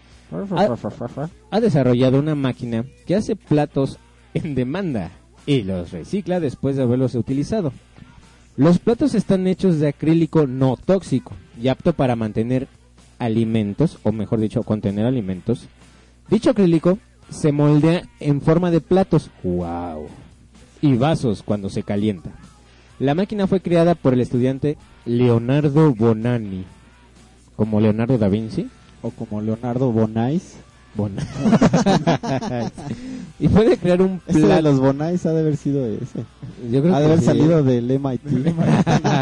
S3: ha desarrollado una máquina que hace platos en demanda y los recicla después de haberlos utilizado. Los platos están hechos de acrílico no tóxico y apto para mantener alimentos, o mejor dicho, contener alimentos. Dicho acrílico se moldea en forma de platos, wow, y vasos cuando se calienta. La máquina fue creada por el estudiante Leonardo Bonanni, como Leonardo da Vinci.
S2: O como Leonardo Bonais.
S3: Bonanni. Y puede crear un
S2: Ese de
S3: plato.
S2: los Bonais ha de haber sido ese.
S3: Yo creo
S2: Ha
S3: que
S2: de haber
S3: sí.
S2: salido del M I T.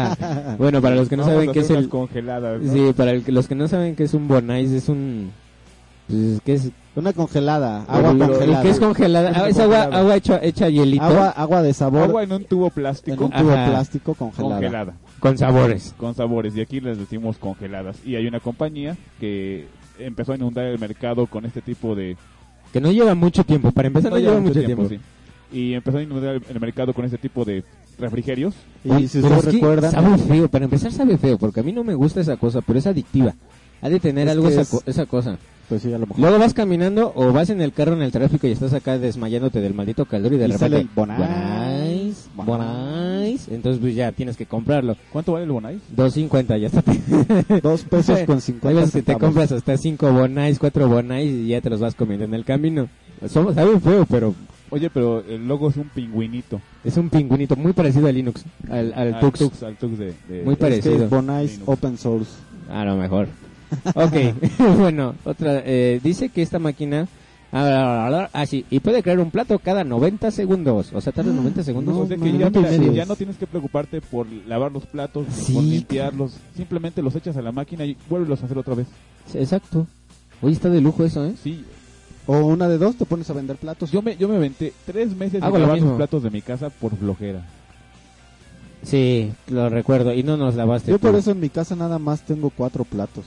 S3: Bueno, para los que no
S4: Vamos
S3: saben
S4: a
S3: qué es
S4: hacer unas
S3: el...
S4: congeladas, ¿no?
S3: Sí, para el que- los que no saben qué es un bonais, es un Pues, ¿qué es?
S2: Una congelada, agua
S4: Pero-
S2: congelada.
S3: ¿Qué es congelada?
S4: Es
S3: Ah, es agua,
S4: congelada.
S3: agua hecha, hecha hielito
S2: Agua, agua de sabor
S4: Agua en un tubo
S2: en
S4: plástico
S2: un tubo
S3: Ajá.
S2: plástico congelada.
S4: congelada,
S3: con sabores.
S4: con sabores, y aquí les decimos congeladas. Y hay una compañía que empezó a inundar el mercado con este tipo de...
S3: Que no lleva mucho tiempo. Para empezar, no, lleva mucho tiempo.
S4: sí. Y empezó a inundar el, el mercado con este tipo de refrigerios.
S2: Y si
S3: Pero
S2: ustedes
S3: es que
S2: recuerdan,
S3: sabe feo. Para empezar, sabe feo. Porque a mí no me gusta esa cosa, pero es adictiva. Ha de tener
S2: Es
S3: algo
S2: que
S3: esa,
S2: es-
S3: co- esa cosa.
S2: pues sí, a lo mejor.
S3: Luego vas caminando o vas en el carro en el tráfico y estás acá desmayándote del maldito calor y de
S2: Y sale
S3: repente...
S2: el Bonais.
S3: Bonais, Bonais. Entonces pues ya tienes que comprarlo.
S4: ¿Cuánto vale el Bonais?
S3: dos cincuenta, ya está.
S2: Dos pesos con
S3: Hay
S2: cincuenta
S3: veces que te
S2: centavos.
S3: compras hasta cinco Bonais, cuatro Bonais y ya te los vas comiendo en el camino. Somos, sabe feo, pero
S4: Oye, pero el logo es un pingüinito.
S3: es un pingüinito muy parecido al Linux, al, al Tux.
S4: Al Tux de... de-
S3: Muy
S2: Es que
S3: parecido.
S2: es Bonais
S4: Linux.
S2: Open Source.
S3: A lo mejor. Ok, bueno, otra, eh, dice que esta máquina, ah, ah, sí, y puede crear un plato cada noventa segundos, o sea, tarda noventa segundos.
S2: no
S4: O sea que
S2: manches.
S4: ya, mira,
S2: Minutos.
S4: ya no tienes que preocuparte por lavar los platos,
S3: Sí.
S4: por limpiarlos. Simplemente los echas a la máquina y vuelves a hacer otra vez.
S3: Exacto. Oye, está de lujo eso, ¿eh?
S4: Sí.
S2: O una de dos, te pones a vender platos.
S4: Yo me, yo me aventé tres meses
S3: Hago
S4: sin
S3: lo
S4: lavar
S3: mismo.
S4: los platos de mi casa por flojera.
S3: Sí, lo recuerdo, y no nos lavaste
S2: Yo
S3: tú.
S2: por eso en mi casa nada más tengo cuatro platos.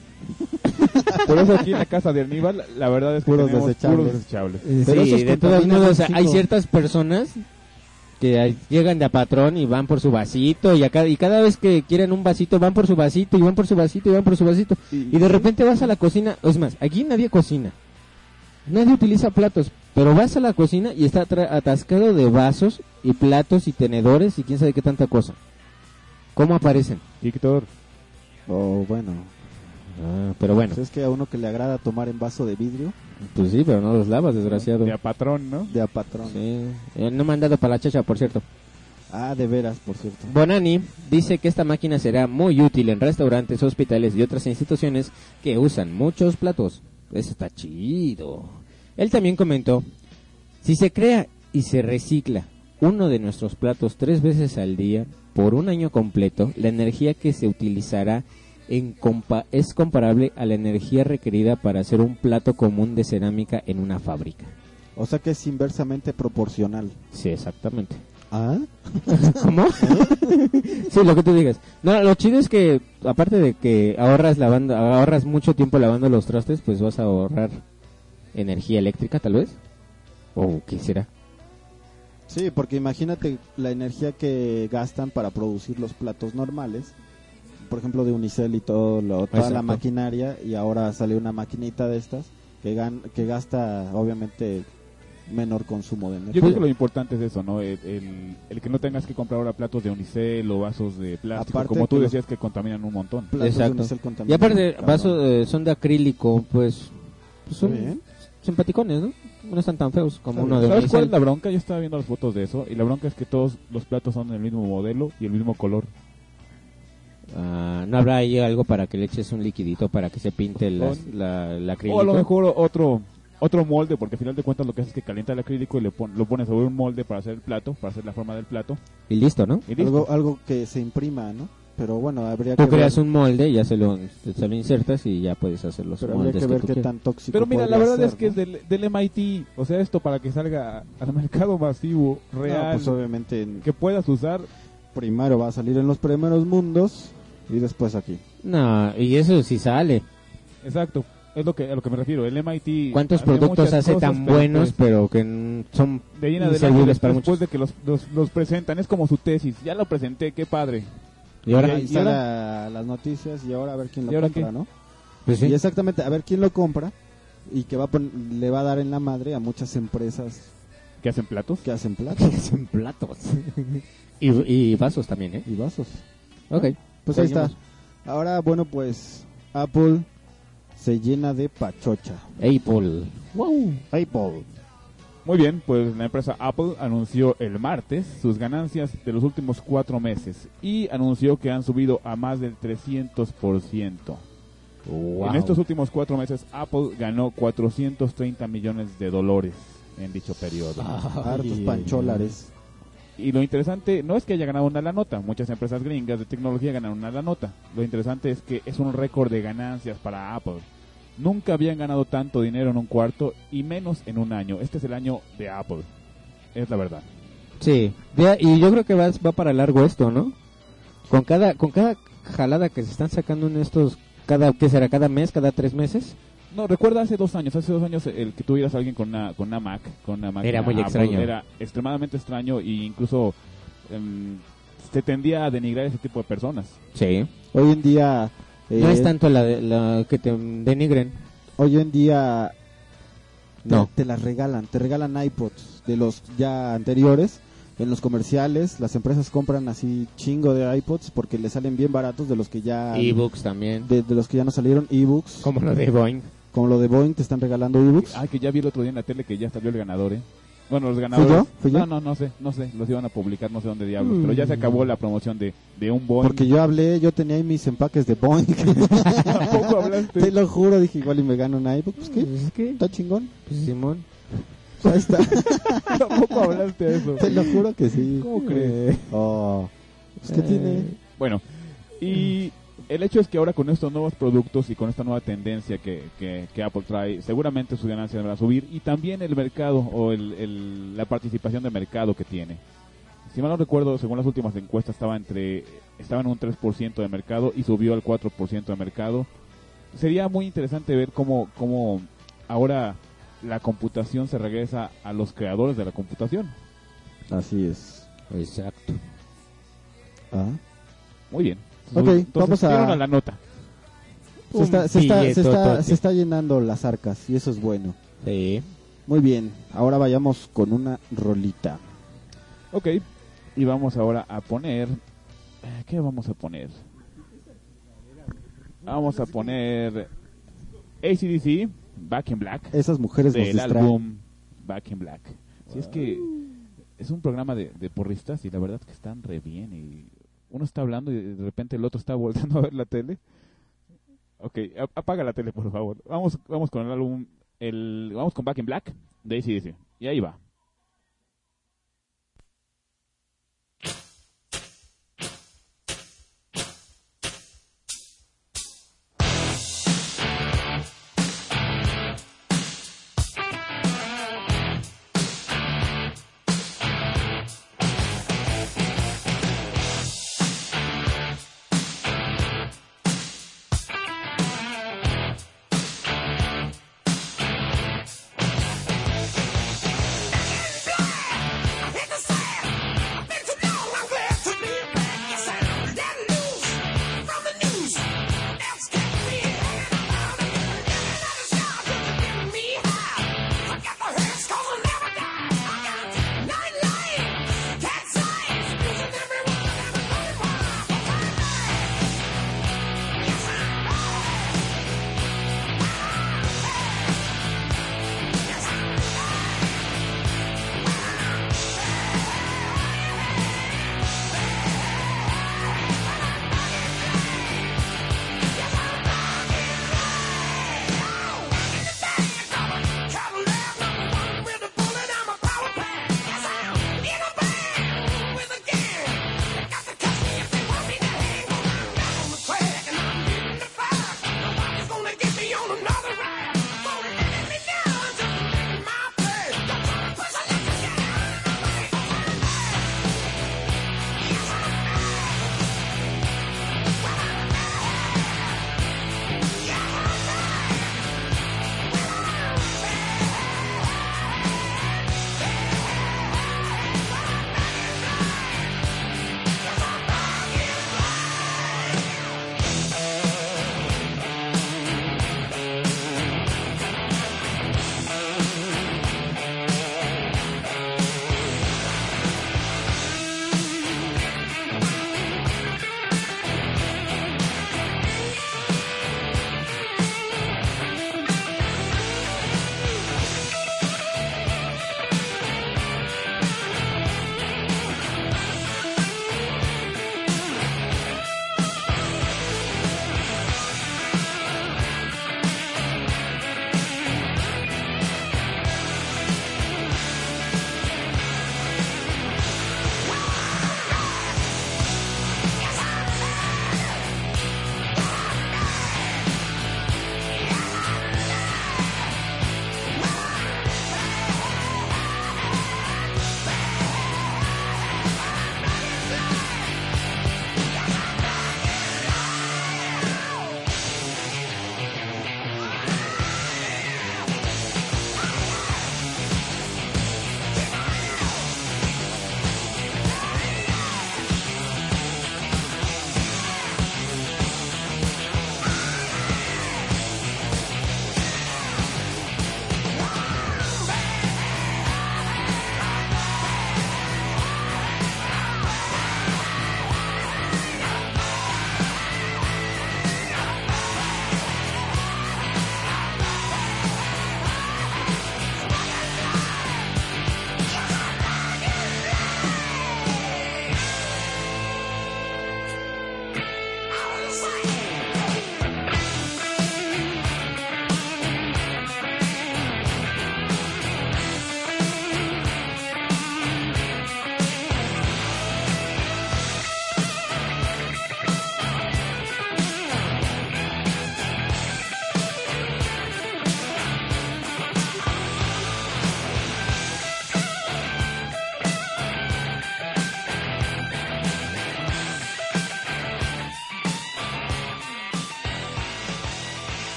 S4: Por eso aquí en la casa de Aníbal, la verdad es que
S2: Puros
S4: tenemos
S2: desechables.
S4: puros desechables.
S3: Eh,
S2: Pero
S3: sí,
S2: esos
S3: de todos
S2: contaminan
S3: modos,
S2: un
S3: hay
S2: chingo.
S3: ciertas personas que ahí llegan de a patrón y van por su vasito y acá y cada vez que quieren un vasito van por su vasito y van por su vasito y van por su vasito y de repente vas a la cocina, es más, aquí nadie cocina, nadie utiliza platos, pero vas a la cocina y está atra- atascado de vasos y platos y tenedores y quién sabe qué tanta cosa. ¿Cómo aparecen?
S4: Víctor,
S2: O bueno,
S3: Ah, pero bueno,
S2: pues es que a uno que le agrada tomar en vaso de vidrio,
S3: pues sí, pero no los lavas, desgraciado.
S4: de a patrón, ¿no?
S2: de a patrón.
S3: Sí. Eh, no me han dado para la chacha, por cierto.
S2: Ah, de veras, por cierto.
S3: Bonani dice que esta máquina será muy útil en restaurantes, hospitales y otras instituciones que usan muchos platos. Eso está chido. Él también comentó, si se crea y se recicla uno de nuestros platos tres veces al día por un año completo, la energía que se utilizará en compa- es comparable a la energía requerida para hacer un plato común de cerámica en una fábrica.
S2: O sea que es inversamente proporcional.
S3: Sí, exactamente.
S2: ¿Ah?
S3: ¿Cómo? Sí, lo que tú digas. No, lo chido es que, aparte de que ahorras lavando, ahorras mucho tiempo lavando los trastes, pues vas a ahorrar energía eléctrica, tal vez. ¿O qué será?
S2: Sí, porque imagínate la energía que gastan para producir los platos normales. Por ejemplo, de Unicel y todo lo, toda la
S3: Exacto.
S2: maquinaria. Y ahora sale una maquinita de estas que, gan- que gasta, obviamente, menor consumo de
S4: Yo
S2: energía.
S4: creo que lo importante es eso, ¿no? El, el- el que no tengas que comprar ahora platos de unicel o vasos de plástico,
S2: Aparte
S4: como tú
S2: que los-
S4: decías que contaminan un montón.
S2: Platos de
S3: Exacto.
S2: Unicel
S3: Y
S2: contaminan,
S3: aparte,
S2: cabrón.
S3: vasos eh, son de acrílico, pues, pues son
S2: Está bien.
S3: simpaticones, ¿no? No están tan feos como
S2: Está
S3: uno de
S4: ¿Sabes cuál es
S3: unicel.
S4: la bronca? Yo estaba viendo las fotos de eso y la bronca es que todos los platos son del mismo modelo y el mismo color.
S3: Ah, ¿no habrá ahí algo para que le eches un liquidito para que se pinte las-
S4: Con-
S3: la, el acrílico?
S4: O a lo mejor otro otro molde, porque al final de cuentas lo que hace es que calienta el acrílico y le pon- lo pones sobre un molde para hacer el plato, para hacer la forma del plato.
S3: Y listo, ¿no?
S4: Y listo.
S2: Algo, algo que se imprima, ¿no? Pero bueno, habría
S3: Tú
S2: que
S3: creas
S2: ver,
S3: un molde, ya se lo, se lo insertas y ya puedes hacer los
S2: pero habría
S3: moldes
S2: que ver
S3: tú
S2: qué
S3: quieras.
S2: tan tóxico
S4: Pero mira, la
S2: podría
S4: verdad
S2: ser,
S4: es que
S2: ¿no?
S4: es del, del M I T, o sea, esto para que salga al mercado masivo,
S2: No,
S4: real,
S2: pues obviamente en-
S4: que puedas usar.
S2: primero va a salir en los primeros mundos y después aquí.
S3: No, y eso sí sale.
S4: Exacto, es lo que a lo que me refiero. El M I T.
S3: ¿Cuántos
S4: hace
S3: productos
S4: muchas
S3: hace
S4: cosas,
S3: tan
S4: pero,
S3: buenos,
S4: pues,
S3: pero que n- son
S4: de ahí en adelante,
S3: inservibles para
S4: después
S3: muchos?
S4: de que los, los, los presentan, es como su tesis. Ya lo presenté, qué padre.
S3: Y ahora,
S2: ahí
S4: y
S2: sale
S4: ahora-
S2: a las noticias y ahora a ver quién
S4: ¿Y
S2: lo
S4: ahora
S2: compra,
S4: qué?
S2: ¿no?
S3: pues sí.
S2: Y exactamente, a ver quién lo compra y que va a pon- le va a dar en la madre a muchas empresas
S4: ¿Qué hacen platos?
S2: que hacen platos
S3: Hacen platos. y, y vasos también, ¿eh?
S2: y vasos.
S3: Ok.
S2: Pues ahí
S3: Seguimos.
S2: está. Ahora, bueno, pues Apple se llena de pachocha.
S3: Apple. Wow.
S2: Apple.
S4: Muy bien, pues la empresa Apple anunció el martes sus ganancias de los últimos cuatro meses y anunció que han subido a más del trescientos por ciento.
S3: Wow.
S4: En estos últimos cuatro meses, Apple ganó cuatrocientos treinta millones de dólares en dicho periodo.
S2: Hartos pancholares.
S4: Y lo interesante no es que haya ganado una la nota, muchas empresas gringas de tecnología ganan una la nota. Lo interesante es que es un récord de ganancias para Apple. Nunca habían ganado tanto dinero en un cuarto y menos en un año. Este es el año de Apple, es la verdad.
S3: Sí, ya, y yo creo que va, va para largo esto, ¿no? Con cada con cada jalada que se están sacando en estos, cada ¿qué será? ¿Cada mes? ¿Cada tres meses?
S4: No, recuerda hace dos años, hace dos años el que tuvieras a alguien con una, con una Mac, con una máquina
S3: Era muy
S4: Apple,
S3: extraño.
S4: Era extremadamente extraño e incluso em, se tendía a denigrar ese tipo de personas.
S3: Sí.
S2: Hoy en día...
S3: No
S2: eh,
S3: es tanto la, de- la que te denigren.
S2: Hoy en día te,
S3: No.
S2: te las regalan, te regalan iPods de los ya anteriores. En los comerciales las empresas compran así chingo de iPods porque les salen bien baratos de los que ya
S3: E-books también.
S2: de, de los que ya no salieron, ebooks.
S3: Como lo de Boeing.
S2: Como lo de Boeing, te están regalando ebooks.
S4: Ah, que ya vi el otro día en la tele que ya salió el ganador, ¿eh? Bueno, los ganadores...
S2: yo? ¿Fui yo?
S4: No, no, no sé, no sé, los iban a publicar, no sé dónde diablos,
S3: Mm.
S4: pero ya se acabó la promoción de, de un Boeing.
S2: Porque yo hablé, yo tenía ahí mis empaques de Boeing.
S4: Tampoco hablaste.
S2: Te lo juro, dije igual y me gano un iPod. Pues qué,
S3: Pues, ¿qué?
S2: está chingón.
S3: Pues, Simón.
S2: Ahí está.
S4: Tampoco hablaste de eso.
S2: Te lo juro que sí.
S4: ¿Cómo crees?
S2: Oh. Pues qué
S3: Eh,
S2: tiene.
S4: Bueno, y el hecho es que ahora con estos nuevos productos y con esta nueva tendencia que, que, que Apple trae, seguramente sus ganancias van a subir y también el mercado o el, el- la participación de mercado que tiene. Si mal no recuerdo, según las últimas encuestas estaba entre estaba en un tres por ciento de mercado y subió al cuatro por ciento de mercado. Sería muy interesante ver cómo, cómo ahora la computación se regresa a los creadores de la computación.
S2: Así es.
S3: Exacto.
S2: Ah.
S4: Muy bien.
S2: Ok,
S4: Entonces,
S2: vamos a-
S4: dieron a la nota.
S2: Se está, se, está, se, está,
S3: billetotote.
S2: se está llenando las arcas y eso es bueno.
S3: Sí.
S2: Muy bien, ahora vayamos con una rolita.
S4: Ok, y vamos ahora a poner... eh, ¿Qué vamos a poner? Vamos a poner A C D C, Back in Black,
S2: Esas mujeres nos
S4: del
S2: distraen.
S4: álbum Back in Black. Si es que es un programa de, de porristas y la verdad que están re bien y uno está hablando y de repente el otro está volteando a ver la tele. Ok, a- apaga la tele por favor. Vamos, vamos con el álbum, el, vamos con Back in Black de A C D C. Y ahí va.
S5: Back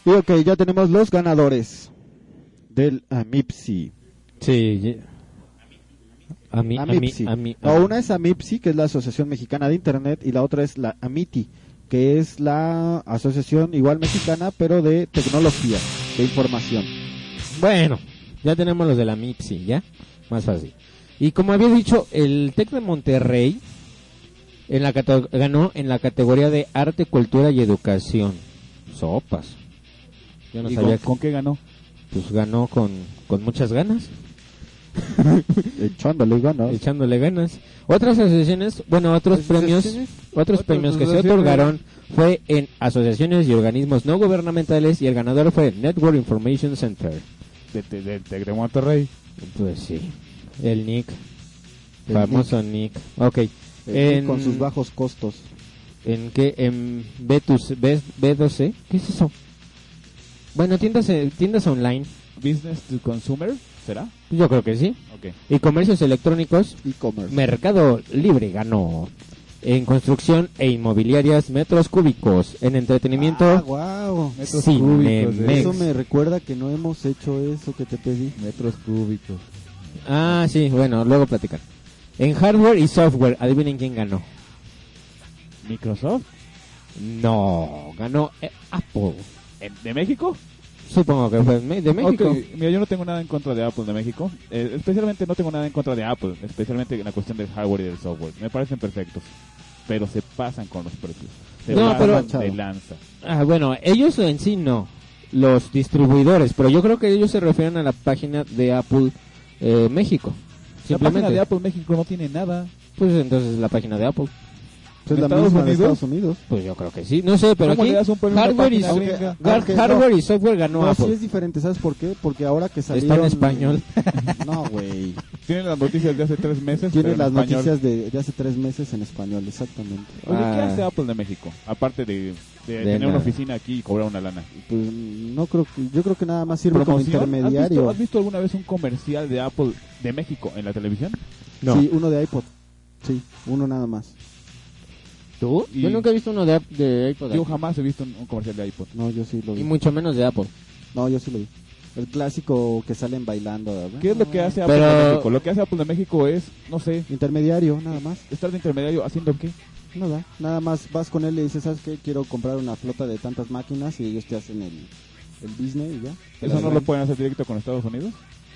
S2: Y ok, ya tenemos los ganadores del AMIPSI.
S3: Sí. ye- A mí, a mí,
S2: AMIPSI.
S3: a mí,
S2: No, una es AMIPSI, que es la Asociación Mexicana de Internet, y la otra es la AMITI, que es la asociación igual mexicana, pero de tecnología, de información.
S3: Bueno, ya tenemos los de la MIPSI, ¿ya? Más fácil. Y como había dicho, el TEC de Monterrey en la cate- ganó en la categoría de Arte, Cultura y Educación. Sopas. Yo no
S4: ¿Y
S3: sabía
S4: con, con qué ganó?
S3: que pues ganó con, con muchas ganas,
S2: Echándole ganas.
S3: echándole ganas. Otras asociaciones, bueno, otros premios,
S2: ¿Asociaciones?
S3: otros
S4: Otras
S3: premios que se
S4: asociaciones.
S3: otorgaron fue en asociaciones y organismos no gubernamentales y el ganador fue Network Information Center.
S4: De- de- Del TEC de Monterrey.
S3: Pues sí, el N I C,
S2: El
S3: famoso N I C. Ok,
S2: El
S3: en,
S2: con sus bajos costos.
S3: ¿En qué? En B dos C, ¿qué es eso? Bueno, tiendas, eh, tiendas online,
S4: Business to Consumer, ¿será?
S3: yo creo que sí.
S4: Ok.
S3: Y comercios electrónicos,
S2: E-commerce.
S3: Mercado Libre ganó. En construcción e inmobiliarias, metros cúbicos. En entretenimiento,
S2: Ah, wow.
S4: Metros
S3: Cinemex.
S4: cúbicos de-
S2: Eso me recuerda que no hemos hecho eso que te pedí.
S4: Metros cúbicos.
S3: ah, sí, bueno, luego platicar. En hardware y software, adivinen quién ganó.
S4: ¿Microsoft?
S3: No, ganó eh, Apple.
S4: ¿En- ¿De México?
S3: Supongo que fue me- de México.
S4: Ok, mira, yo no tengo nada en contra de Apple de México. Eh, especialmente no tengo nada en contra de Apple, especialmente en la cuestión del hardware y del software. Me parecen perfectos, pero se pasan con los precios. Se
S3: No,
S4: pasan
S2: pero-
S4: de lanza.
S3: Ah, bueno, ellos en sí no, los distribuidores, pero yo creo que ellos se refieren a la página de Apple eh, México.
S4: La página
S3: Simplemente.
S4: de Apple México no tiene nada.
S3: Pues entonces la página de Apple.
S2: Es la
S4: ¿Estados
S2: misma de
S4: Unidos?
S2: Estados Unidos.
S3: Pues yo creo que sí. No sé, pero
S4: ¿Cómo
S3: aquí
S4: le das un premio a una
S3: hardware, y,
S4: página
S3: so-
S4: gringa?
S3: gar-
S2: Aunque
S3: hardware
S2: no.
S3: y software ganó
S2: No,
S3: Apple.
S2: sí es diferente, ¿sabes por qué? Porque ahora que salieron...
S3: Está en español.
S2: No, güey.
S4: Tiene las noticias de hace tres meses.
S2: Tiene
S4: pero en
S2: las
S4: español.
S2: noticias de, de hace tres meses en español, exactamente.
S4: Oye, ¿qué
S3: Ah.
S4: hace Apple de México? Aparte de, de
S3: De
S4: tener
S3: nada.
S4: una oficina aquí y cobrar una lana.
S2: Pues no creo que... Yo creo que nada más sirve como
S4: ¿Promoción? ¿Has visto,
S2: intermediario.
S4: has visto alguna vez un comercial de Apple de México en la televisión?
S3: No.
S2: Sí, uno de iPod. Sí, uno nada más.
S3: ¿Tú?
S4: Y-
S3: Yo nunca he visto uno de, de iPod.
S4: Yo jamás he visto un, un comercial de iPod.
S2: No, yo sí lo
S3: Y
S2: vi.
S3: mucho menos de Apple.
S2: No, yo sí lo vi. El clásico que salen bailando, ¿verdad?
S4: ¿Qué es lo que hace Apple
S3: Pero-
S4: de México? Lo que hace Apple de México es, no sé,
S2: Intermediario, nada más.
S4: estar de intermediario haciendo qué.
S2: Nada, nada más vas con él y dices, ¿sabes qué? Quiero comprar una flota de tantas máquinas y ellos te hacen el, el business y ya. Te
S4: ¿Eso
S2: las
S4: no lo
S2: dan.
S4: pueden hacer directo con Estados Unidos?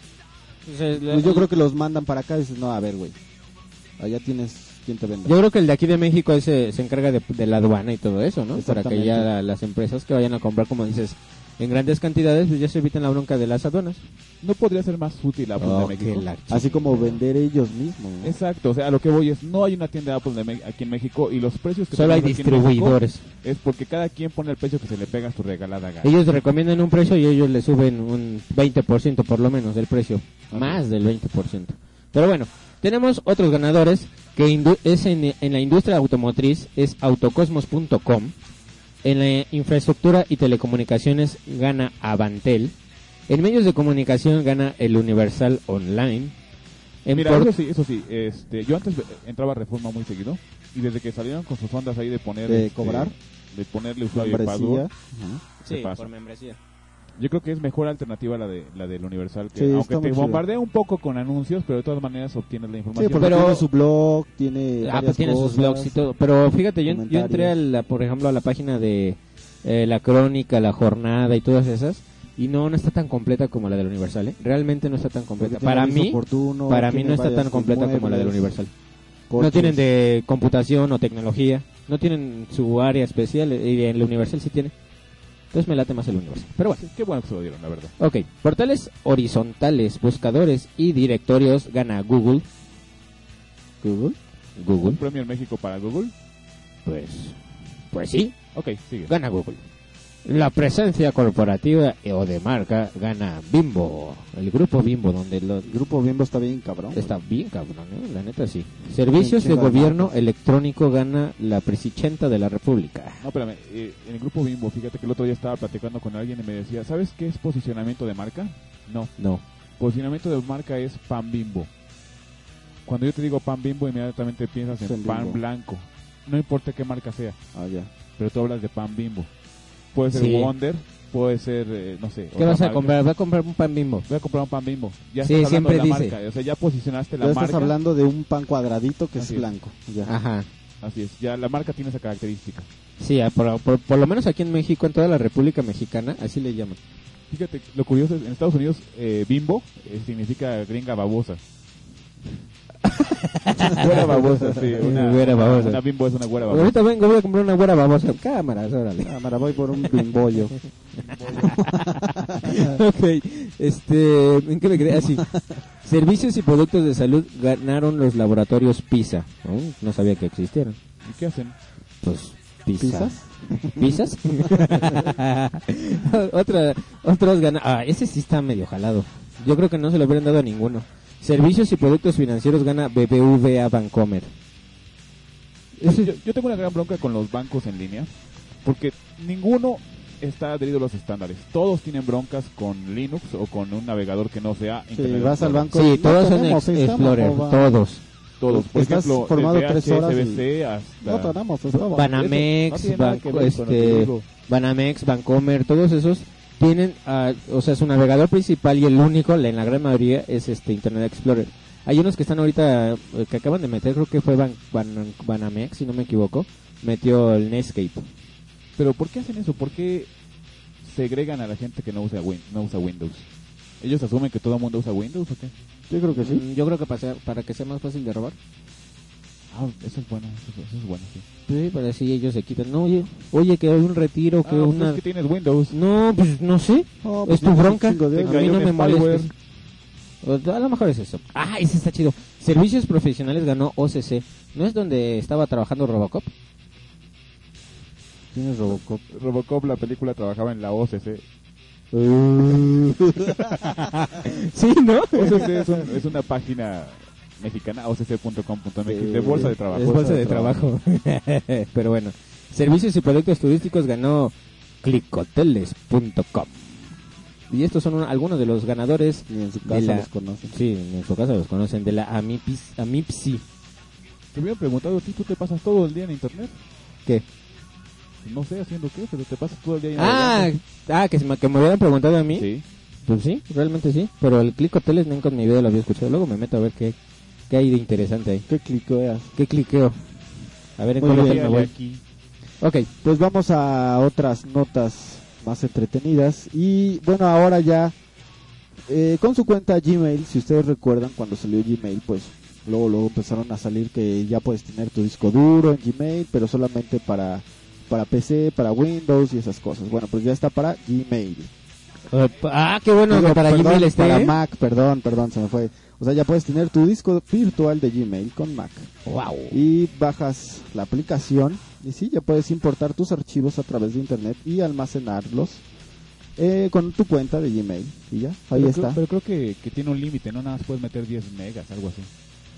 S2: Pues yo creo que los mandan para acá y dices, no, a ver, güey. Allá tienes quien te venda.
S3: Yo creo que el de aquí de México ese, se encarga de, de la aduana y todo eso, ¿no? Para que
S2: Exactamente.
S3: ya la- las empresas que vayan a comprar, como dices, en grandes cantidades, pues ya se eviten la bronca de las aduanas.
S4: ¿No podría ser más útil Apple
S3: Oh,
S4: de
S3: que
S4: México?
S3: la
S2: Así como vender ellos mismos, ¿no?
S4: Exacto, o sea, a lo que voy es, no hay una tienda de Apple de Me- aquí en México y los precios que
S3: Solo hay
S4: tenemos aquí en México
S3: distribuidores.
S4: es porque cada quien pone el precio que se le pega a su regalada gana.
S3: Ellos recomiendan un precio y ellos le suben un veinte por ciento por lo menos del precio. Más del veinte por ciento. Pero bueno, tenemos otros ganadores que indu- es en, en la industria automotriz, es autocosmos punto com. En la infraestructura y telecomunicaciones gana Avantel. En medios de comunicación gana el Universal Online. En
S4: Mira,
S3: por-
S4: eso sí, eso sí, este, yo antes entraba a Reforma muy seguido y desde que salieron con sus ondas ahí de poner...
S2: De
S4: este,
S2: cobrar.
S4: De ponerle usuario y
S2: Membresía.
S4: password,
S2: Ajá.
S4: se
S3: Sí,
S4: pasa.
S3: por membresía.
S4: Yo creo que es mejor alternativa la de la del Universal, que
S2: Sí,
S4: aunque
S2: está
S4: te
S2: muy chido.
S4: bombardea un poco con anuncios, pero de todas maneras obtienes la
S2: Sí,
S4: información.
S2: porque
S3: Pero-
S2: tiene su blog, tiene
S3: Ah,
S2: varias
S3: pues tiene sus
S2: cosas.
S3: blogs y todo. Pero fíjate, yo, yo entré, a
S2: comentarios.
S3: la, por ejemplo, a la página de eh, La Crónica, La Jornada y todas esas. Y no, no está tan completa como la del Universal, ¿eh? Realmente no está tan completa.
S2: Porque tiene
S3: Para
S2: aviso
S3: mí,
S2: oportuno,
S3: para mí
S2: tiene
S3: no está
S2: varias
S3: tan completa como la del
S2: muebles,
S3: Universal. No
S2: coches.
S3: tienen de computación o tecnología. No tienen su área especial. Y en el Universal sí tiene. Entonces me late más el Universal. Pero bueno.
S4: Sí, qué bueno que se lo dieron, la verdad.
S3: Ok, portales horizontales, buscadores y directorios gana Google.
S2: Google.
S4: ¿Un
S3: Google,
S4: premio en México para Google?
S3: pues, pues sí,
S4: Ok, sigue.
S3: gana Google. La presencia corporativa o de marca gana Bimbo, el grupo Bimbo, donde lo,
S2: El grupo Bimbo está bien cabrón.
S3: está bien cabrón, ¿eh? La neta sí. Servicios de
S2: Chingo de
S3: gobierno
S2: marcas.
S3: electrónico gana la Presichenta de la República.
S4: No, espérame, eh, en el grupo Bimbo, fíjate que el otro día estaba platicando con alguien y me decía, ¿sabes qué es posicionamiento de marca? No,
S3: No.
S4: posicionamiento de marca es pan Bimbo. Cuando yo te digo pan Bimbo, inmediatamente piensas en
S2: Pan
S4: pan
S2: Bimbo.
S4: blanco. No importa qué marca sea,
S2: Ah, ya.
S4: pero tú hablas de pan Bimbo. Puede ser
S3: Sí.
S4: Wonder, puede ser, eh, no sé.
S3: ¿Qué
S4: otra
S3: vas a
S4: marca.
S3: comprar? Voy a comprar un pan Bimbo.
S4: Voy a comprar un pan Bimbo. Ya
S3: Sí,
S4: estás hablando
S3: siempre
S4: de la
S3: dice.
S4: marca, o sea, ya posicionaste la
S2: Ya
S4: marca.
S2: estás hablando de un pan cuadradito que
S4: Así
S2: es
S4: es.
S2: blanco. Ya.
S3: Ajá.
S4: Así es, ya la marca tiene esa característica.
S3: Sí, ah, por, por, por lo menos aquí en México, en toda la República Mexicana, así le llaman.
S4: Fíjate, lo curioso es, en Estados Unidos, eh, Bimbo eh, significa gringa babosa. Güera babosa, sí. Una,
S3: Güera babosa.
S4: Una Bimbo es una güera babosa.
S3: Ahorita vengo, voy a comprar una güera babosa. Cámaras, órale.
S2: Cámara, voy por un bimbollo.
S3: Ok, este, ¿en qué me quedé? Así. Servicios y productos de salud ganaron los laboratorios PISA. Oh, no sabía que existieran.
S4: ¿Y qué hacen?
S3: Pues, PISA.
S2: ¿Pisas?
S3: ¿Pisas? Otra, otros ganan. Ah, ese sí está medio jalado. Yo creo que no se lo hubieran dado a ninguno. Servicios y productos financieros gana B B V A Bancomer.
S4: Yo, yo tengo una gran bronca con los bancos en línea, porque ninguno está adherido a los estándares. Todos tienen broncas con Linux o con un navegador que no sea
S2: Sí,
S4: Internet
S2: vas al
S4: Explorer.
S2: banco.
S3: Sí,
S2: y
S3: todos
S2: no
S3: son
S2: tenemos
S3: ex-
S2: sistema,
S3: Explorer,
S2: o va-
S3: todos.
S4: Todos, por
S2: Estás
S4: ejemplo,
S2: formado
S4: desde
S2: tres horas
S4: H S
S2: y-
S4: B C hasta...
S2: No tenemos sistema.
S3: Banamex,
S4: Eso no tiene nada que
S3: Banco-
S4: ver con lo que
S3: este,
S4: digo.
S3: Banamex, Bancomer, todos esos tienen, ah, o sea, su navegador principal y el único, la- en la gran mayoría, es este Internet Explorer. Hay unos que están ahorita, eh, que acaban de meter, creo que fue Ban- Ban- Banamex, si no me equivoco, metió el Netscape.
S4: Pero ¿por qué hacen eso? ¿Por qué segregan a la gente que no usa, Win- no usa Windows? ¿Ellos asumen que todo el mundo usa Windows o qué?
S2: Yo creo que sí.
S3: Mm, Yo creo que para, ser- para que sea más fácil de robar.
S4: Ah, eso es bueno, eso, es- eso es bueno, sí.
S3: Sí, para así ellos se quitan. No, oye, oye que hay un retiro, que
S4: Ah, pues
S3: una...
S4: es que tienes Windows.
S3: No, pues no sé.
S2: Oh, pues
S3: es tu
S2: tienes un
S3: bronca.
S2: chingo de
S3: A
S2: ellos.
S3: mí no
S4: Cayó
S3: me
S4: un spyware.
S3: molestes. O- A lo mejor es eso. Ah, ese está chido. Servicios profesionales ganó O C C. ¿No es donde estaba trabajando Robocop?
S2: Tienes Robocop.
S4: Robocop, la película, trabajaba en la O C C.
S3: Sí, ¿no?
S4: O C C es, un- es una página mexicana, o c c punto com punto m x, de bolsa de trabajo.
S3: Es bolsa de trabajo. Pero bueno. Servicios y productos turísticos ganó clicoteles punto com. Y estos son un- algunos de los ganadores.
S2: Ni en su
S3: de
S2: casa
S3: la-
S2: los conocen.
S3: Sí, en su casa los conocen. De la Amipis, Amipsi.
S4: Te hubiera preguntado a ti, ¿tú te pasas todo el día en internet?
S3: ¿Qué?
S4: No sé haciendo qué, pero te pasas todo el día ahí
S3: Ah,
S4: navegando.
S3: ah que, se me, que me hubieran preguntado a mí.
S4: Sí.
S3: Pues sí, realmente sí. Pero el click hoteles nunca en mi vida lo había escuchado. Luego me meto a ver qué, qué hay de interesante ahí.
S2: ¿Qué cliqueas?
S3: ¿Qué cliqueo? A ver en
S2: Muy
S3: cuál
S2: bien.
S3: hotel me
S4: De
S3: voy.
S4: aquí.
S3: Ok.
S2: Pues vamos a otras notas más entretenidas. Y bueno, ahora ya eh, con su cuenta Gmail, si ustedes recuerdan cuando salió Gmail, pues luego luego empezaron a salir que ya puedes tener tu disco duro en Gmail, pero solamente para para P C, para Windows y esas cosas. Bueno, pues ya está para Gmail.
S3: Uh, ah, qué bueno
S2: Digo,
S3: que para
S2: perdón,
S3: Gmail esté.
S2: para
S3: ¿eh?
S2: Mac, perdón, perdón, se me fue. O sea, ya puedes tener tu disco virtual de Gmail con Mac.
S3: Wow.
S2: Y bajas la aplicación y sí, ya puedes importar tus archivos a través de internet y almacenarlos eh, con tu cuenta de Gmail. Y ya, ahí
S4: Pero
S2: está.
S4: creo, pero creo que, que tiene un límite, no nada más puedes meter diez megas, algo así.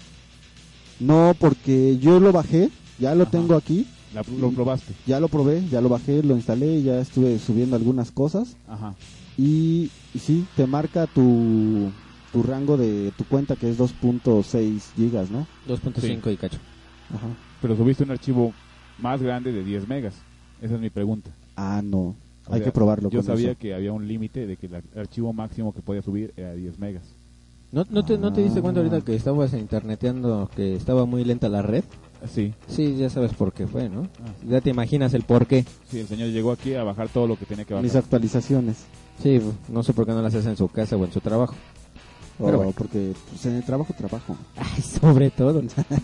S2: No, porque yo lo bajé, ya lo
S4: Ajá.
S2: tengo aquí,
S4: La- lo probaste.
S2: ya lo probé, ya lo bajé, lo instalé, ya estuve subiendo algunas cosas.
S4: Ajá.
S2: Y, y sí, te marca tu, tu rango de tu cuenta que es dos punto seis gigas, ¿no?
S3: dos punto cinco y cacho.
S2: Ajá.
S4: Pero subiste un archivo más grande de diez megas. Esa es mi pregunta.
S2: Ah, no,
S4: O
S2: hay
S4: sea,
S2: que probarlo.
S4: Yo
S2: con
S4: sabía
S2: eso.
S4: que había un límite de que el ar- archivo máximo que podía subir era diez megas.
S3: ¿No, no, te, ¿No te diste cuenta
S2: Ah.
S3: ahorita que estabas interneteando que estaba muy lenta la red?
S4: Sí.
S3: Sí, ya sabes por qué fue, ¿no?
S4: Ah.
S3: Ya te imaginas el por qué.
S4: Sí, el señor llegó aquí a bajar todo lo que tenía que bajar.
S2: Mis actualizaciones.
S3: Sí, no sé por qué no las haces en su casa o en su trabajo. Pero
S2: Oh,
S3: bueno.
S2: porque pues, en el trabajo trabajo.
S3: Ay, sobre todo.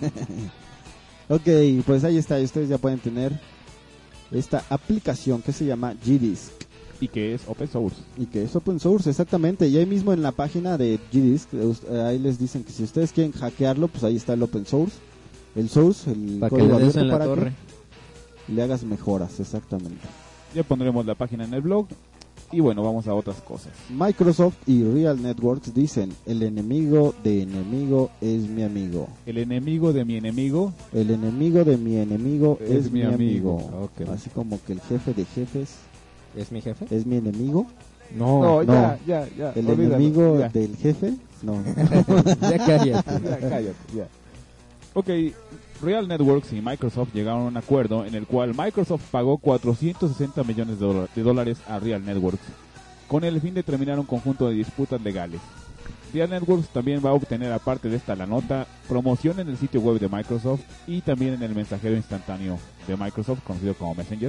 S2: Ok, pues ahí está, y ustedes ya pueden tener esta aplicación que se llama Gdisk
S4: Y que es open source.
S2: y que es open source, exactamente. Y ahí mismo en la página de Gdisk, eh, us- eh, ahí les dicen que si ustedes quieren hackearlo, pues ahí está el open source, el source, el
S3: Para que
S2: código
S3: le des
S2: abierto
S3: en la
S2: para
S3: torre.
S2: que le hagas mejoras, exactamente.
S4: Ya pondremos la página en el blog. Y bueno, vamos a otras cosas.
S2: Microsoft y Real Networks dicen, el enemigo de enemigo es mi amigo.
S4: El enemigo de mi enemigo.
S2: El enemigo de mi enemigo es, mi amigo.
S3: Ok.
S2: Así como que el jefe de jefes
S3: ¿Es mi jefe?
S2: es mi enemigo.
S3: No,
S2: no.
S4: ya, ya, ya.
S2: El
S4: olvídalo,
S2: enemigo
S4: ya.
S2: del jefe, no.
S3: ya cállate.
S4: Ya, cállate, ya. Ok, Real Networks y Microsoft llegaron a un acuerdo en el cual Microsoft pagó cuatrocientos sesenta millones de, dola- de dólares a Real Networks, con el fin de terminar un conjunto de disputas legales. Real Networks también va a obtener, aparte de esta la nota, promoción en el sitio web de Microsoft y también en el mensajero instantáneo de Microsoft, conocido como Messenger.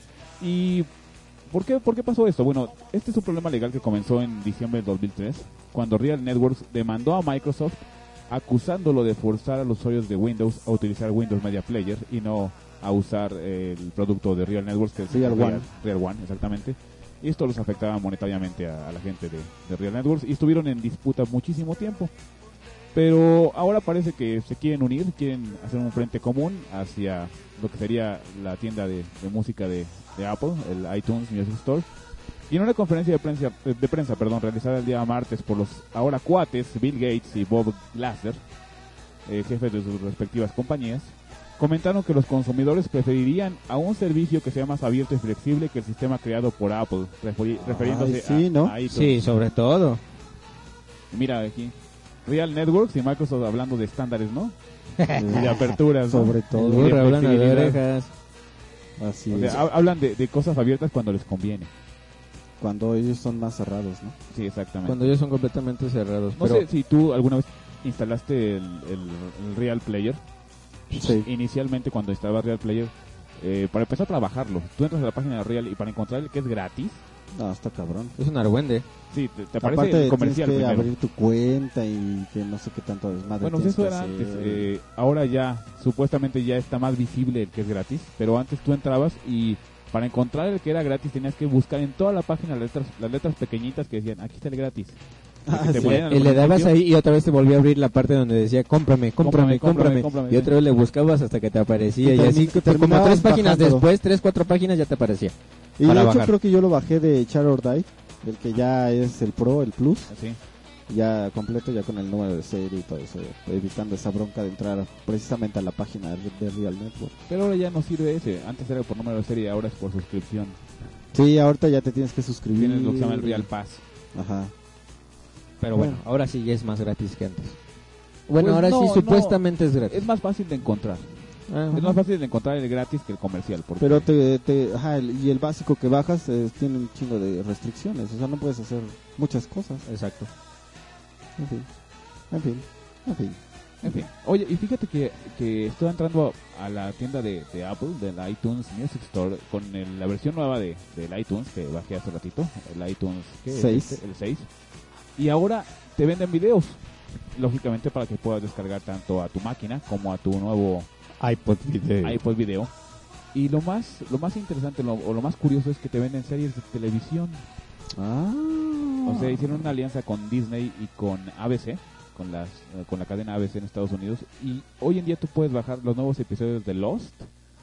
S4: ¿Y por qué, por qué pasó esto? Bueno, este es un problema legal que comenzó en diciembre del dos mil tres, cuando Real Networks demandó a Microsoft acusándolo de forzar a los usuarios de Windows a utilizar Windows Media Player y no a usar eh, el producto de Real Networks, que es
S2: Real
S4: Real,
S2: One.
S4: Real One, exactamente. Y esto los afectaba monetariamente a, a la gente de, de Real Networks y estuvieron en disputa muchísimo tiempo. Pero ahora parece que se quieren unir, quieren hacer un frente común hacia lo que sería la tienda de, de música de, de Apple, el iTunes Music Store. Y en una conferencia de prensa, de prensa perdón, realizada el día martes por los ahora cuates Bill Gates y Bob Glaser, eh, jefes de sus respectivas compañías, comentaron que los consumidores preferirían a un servicio que sea más abierto y flexible que el sistema creado por Apple, referi- refiriéndose
S2: sí,
S4: a,
S2: ¿no?
S4: a iTunes.
S3: Sí, sobre todo.
S4: Mira aquí, Real Networks y Microsoft hablando de estándares, ¿no? Y de aperturas, ¿no?
S2: Sobre
S3: El
S2: todo.
S3: burro hablando de
S4: flexibilidad.
S3: orejas.
S2: Así
S4: O
S2: es.
S4: sea, ha- hablan de, de cosas abiertas cuando les conviene.
S2: Cuando ellos son más cerrados, ¿no?
S4: Sí, exactamente.
S3: Cuando ellos son completamente cerrados.
S4: No
S3: pero
S4: sé si tú alguna vez instalaste el, el- el Real Player.
S2: Sí.
S4: Inicialmente cuando estaba Real Player, eh, para empezar a trabajarlo, tú entras a la página de Real y para encontrar el que es gratis,
S2: No, está cabrón.
S3: es un argüende.
S4: sí, te, te aparece
S2: Aparte
S4: el comercial
S2: tienes que
S4: primero.
S2: abrir tu cuenta y que no sé qué tanto desmadre
S4: Bueno, pues
S2: tienes
S4: eso
S2: que
S4: era
S2: hacer.
S4: antes. eh, ahora ya, supuestamente ya está más visible el que es gratis, pero antes tú entrabas y para encontrar el que era gratis tenías que buscar en toda la página las letras, las letras pequeñitas que decían, aquí está el gratis.
S2: Ah,
S4: te
S2: sí.
S4: ponían al
S3: Y le dabas
S4: principio.
S3: ahí y otra vez te volvió a abrir la parte donde decía cómprame, cómprame,
S4: Cómprame, cómprame,
S3: cómprame.
S4: cómprame,
S3: Y otra
S4: sí.
S3: vez le buscabas hasta que te aparecía.
S2: Y
S3: Y, así
S2: termi-
S3: que como
S2: terminabas
S3: tres páginas
S2: bajándolo.
S3: después, tres, cuatro páginas ya te aparecía.
S2: Y
S3: para
S2: de hecho
S3: bajar.
S2: creo que yo lo bajé de Char or Die, el que ya es el Pro, el Plus,
S4: Así.
S2: ya completo, ya con el número de serie y todo eso, evitando esa bronca de entrar precisamente a la página de de Real Network.
S4: Pero ahora ya no sirve ese. Antes era por número de serie, ahora es por suscripción.
S2: Sí, ahorita ya te tienes que suscribir.
S4: Tienes lo que se llama el Real Pass.
S2: Ajá.
S3: Pero bueno, ahora sí ya es más gratis que antes. Bueno,
S4: Pues
S3: ahora
S4: no,
S3: sí
S4: no.
S3: supuestamente es gratis.
S4: Es más fácil de encontrar.
S3: Ajá.
S4: Es más fácil de encontrar el gratis que el comercial. Porque
S2: Pero te, te ajá, el- y el básico que bajas eh, tiene un chingo de restricciones, o sea, no puedes hacer muchas cosas.
S3: Exacto.
S2: En fin, en fin, en fin.
S4: En fin. Oye, y fíjate que, que estoy entrando a la tienda de, de Apple, del iTunes Music Store, con el- la versión nueva de, del iTunes que bajé hace ratito, el iTunes ¿qué es
S2: Seis.
S4: este? el seis. Y ahora te venden videos, lógicamente para que puedas descargar tanto a tu máquina como a tu nuevo
S3: iPod Video.
S4: iPod Video. Y lo más lo más interesante lo- o lo más curioso es que te venden series de televisión.
S2: Ah.
S4: O sea, hicieron una alianza con Disney y con A B C, con las eh, con la cadena A B C en Estados Unidos, y hoy en día tú puedes bajar los nuevos episodios de Lost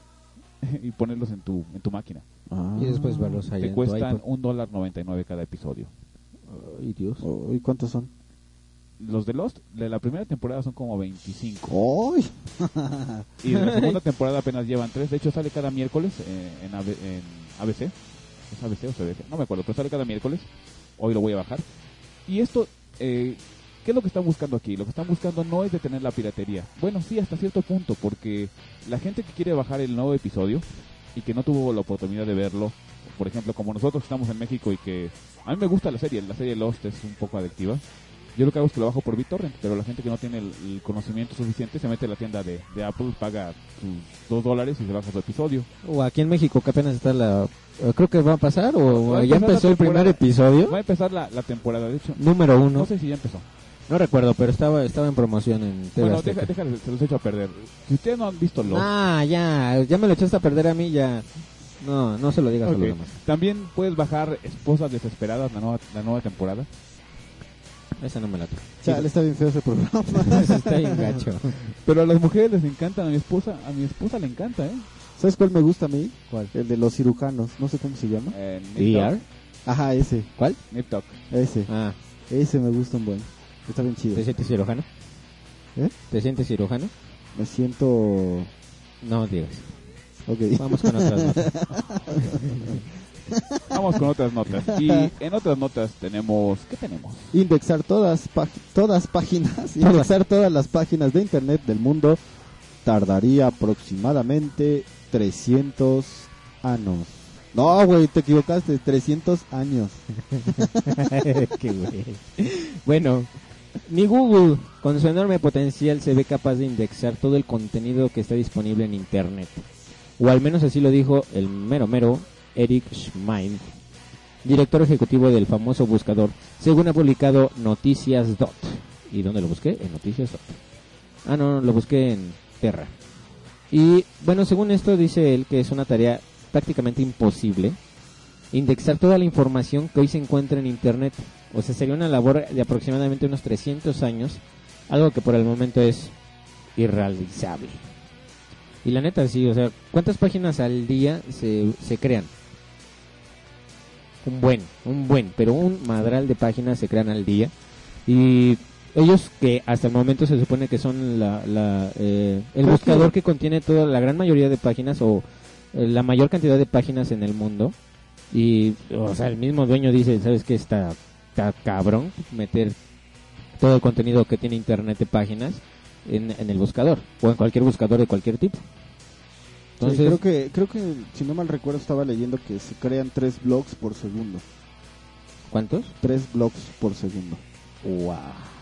S4: y ponerlos en tu en tu máquina.
S2: Ah.
S3: Y después verlos ahí
S4: Te
S3: en tu
S4: cuestan
S3: iPod.
S4: un dólar noventa y nueve cada episodio.
S3: Ay, Dios.
S2: Oh, ¿y cuántos son?
S4: Los de Lost de la primera temporada son como veinticinco
S2: ¡Ay!
S4: y de la segunda temporada apenas llevan tres. De hecho sale cada miércoles eh, en, A B, en A B C. ¿Es A B C o C B C? No me acuerdo, pero sale cada miércoles. Hoy lo voy a bajar. Y esto, eh, ¿qué es lo que están buscando aquí? Lo que están buscando no es detener la piratería. Bueno, sí, hasta cierto punto, porque la gente que quiere bajar el nuevo episodio y que no tuvo la oportunidad de verlo, por ejemplo, como nosotros estamos en México y que a mí me gusta la serie, la serie Lost es un poco adictiva. Yo lo que hago es que lo bajo por BitTorrent, pero la gente que no tiene el, el conocimiento suficiente se mete a la tienda de, de Apple, paga sus dos dólares y se baja su episodio.
S3: O aquí en México que apenas está la... eh, Creo que va a pasar o
S4: Va a
S3: ya
S4: empezar la
S3: empezó el primer
S4: temporada.
S3: episodio.
S4: Va a empezar la, la temporada, de hecho.
S3: Número uno.
S4: No sé si ya empezó.
S3: No recuerdo, pero estaba estaba en promoción en T V
S4: Bueno,
S3: Azteca.
S4: deja, déjales, se los echo a perder. Si ustedes no han visto Lost,
S3: Ah, ya, ya me lo echaste a perder a mí, ya. No, no se lo digas
S4: ok,
S3: a los demás.
S4: también puedes bajar Esposas Desesperadas, la nueva, la nueva temporada.
S3: Esa no me la toco.
S2: Chale, está bien feo ese programa.
S3: Está bien gacho.
S4: Pero a las mujeres les encantan, a mi esposa, a mi esposa le encanta, ¿eh?
S2: ¿Sabes cuál me gusta a mí?
S3: ¿Cuál?
S2: El de los cirujanos, no sé cómo se llama.
S4: Eh, Nip
S3: ¿E
S4: Tuck,
S3: R?
S2: Ajá, ese,
S3: ¿Cuál?
S4: Nip Tuck.
S2: ese,
S3: Ah,
S2: ese me gusta un buen. Está bien chido.
S3: ¿te sientes cirujano?
S2: ¿Eh?
S3: ¿Te sientes cirujano?
S2: Me siento...
S3: No digas.
S2: Ok.
S3: Vamos con otras notas.
S4: Vamos con otras notas. Y en otras notas tenemos, ¿qué tenemos?
S2: Indexar todas, pag- todas páginas, indexar todas las páginas de internet del mundo, tardaría aproximadamente trescientos años. No, güey, te equivocaste, trescientos años.
S3: Qué güey. Bueno, ni Google, con su enorme potencial, se ve capaz de indexar todo el contenido que está disponible en Internet. O al menos así lo dijo el mero mero Eric Schmidt, director ejecutivo del famoso buscador, según ha publicado Noticias Dot. ¿Y dónde lo busqué? En Noticias Dot. Ah, no, lo busqué en Terra. Y bueno, según esto dice él que es una tarea prácticamente imposible indexar toda la información que hoy se encuentra en Internet. O sea, sería una labor de aproximadamente unos trescientos años, algo que por el momento es irrealizable. Y la neta sí, o sea, ¿cuántas páginas al día se, se crean? Un buen, un buen, pero un madral de páginas se crean al día. Y ellos que hasta el momento se supone que son la, la eh, el buscador que contiene toda la gran mayoría de páginas o eh, la mayor cantidad de páginas en el mundo. Y, o sea, el mismo dueño dice, ¿sabes qué? Está, está cabrón meter todo el contenido que tiene Internet de páginas en, en el buscador o en cualquier buscador de cualquier tipo.
S2: Entonces, sí, creo que creo que si no mal recuerdo estaba leyendo que se crean tres blogs por segundo.
S3: ¿Cuántos?
S2: Tres blogs por segundo.
S3: Wow.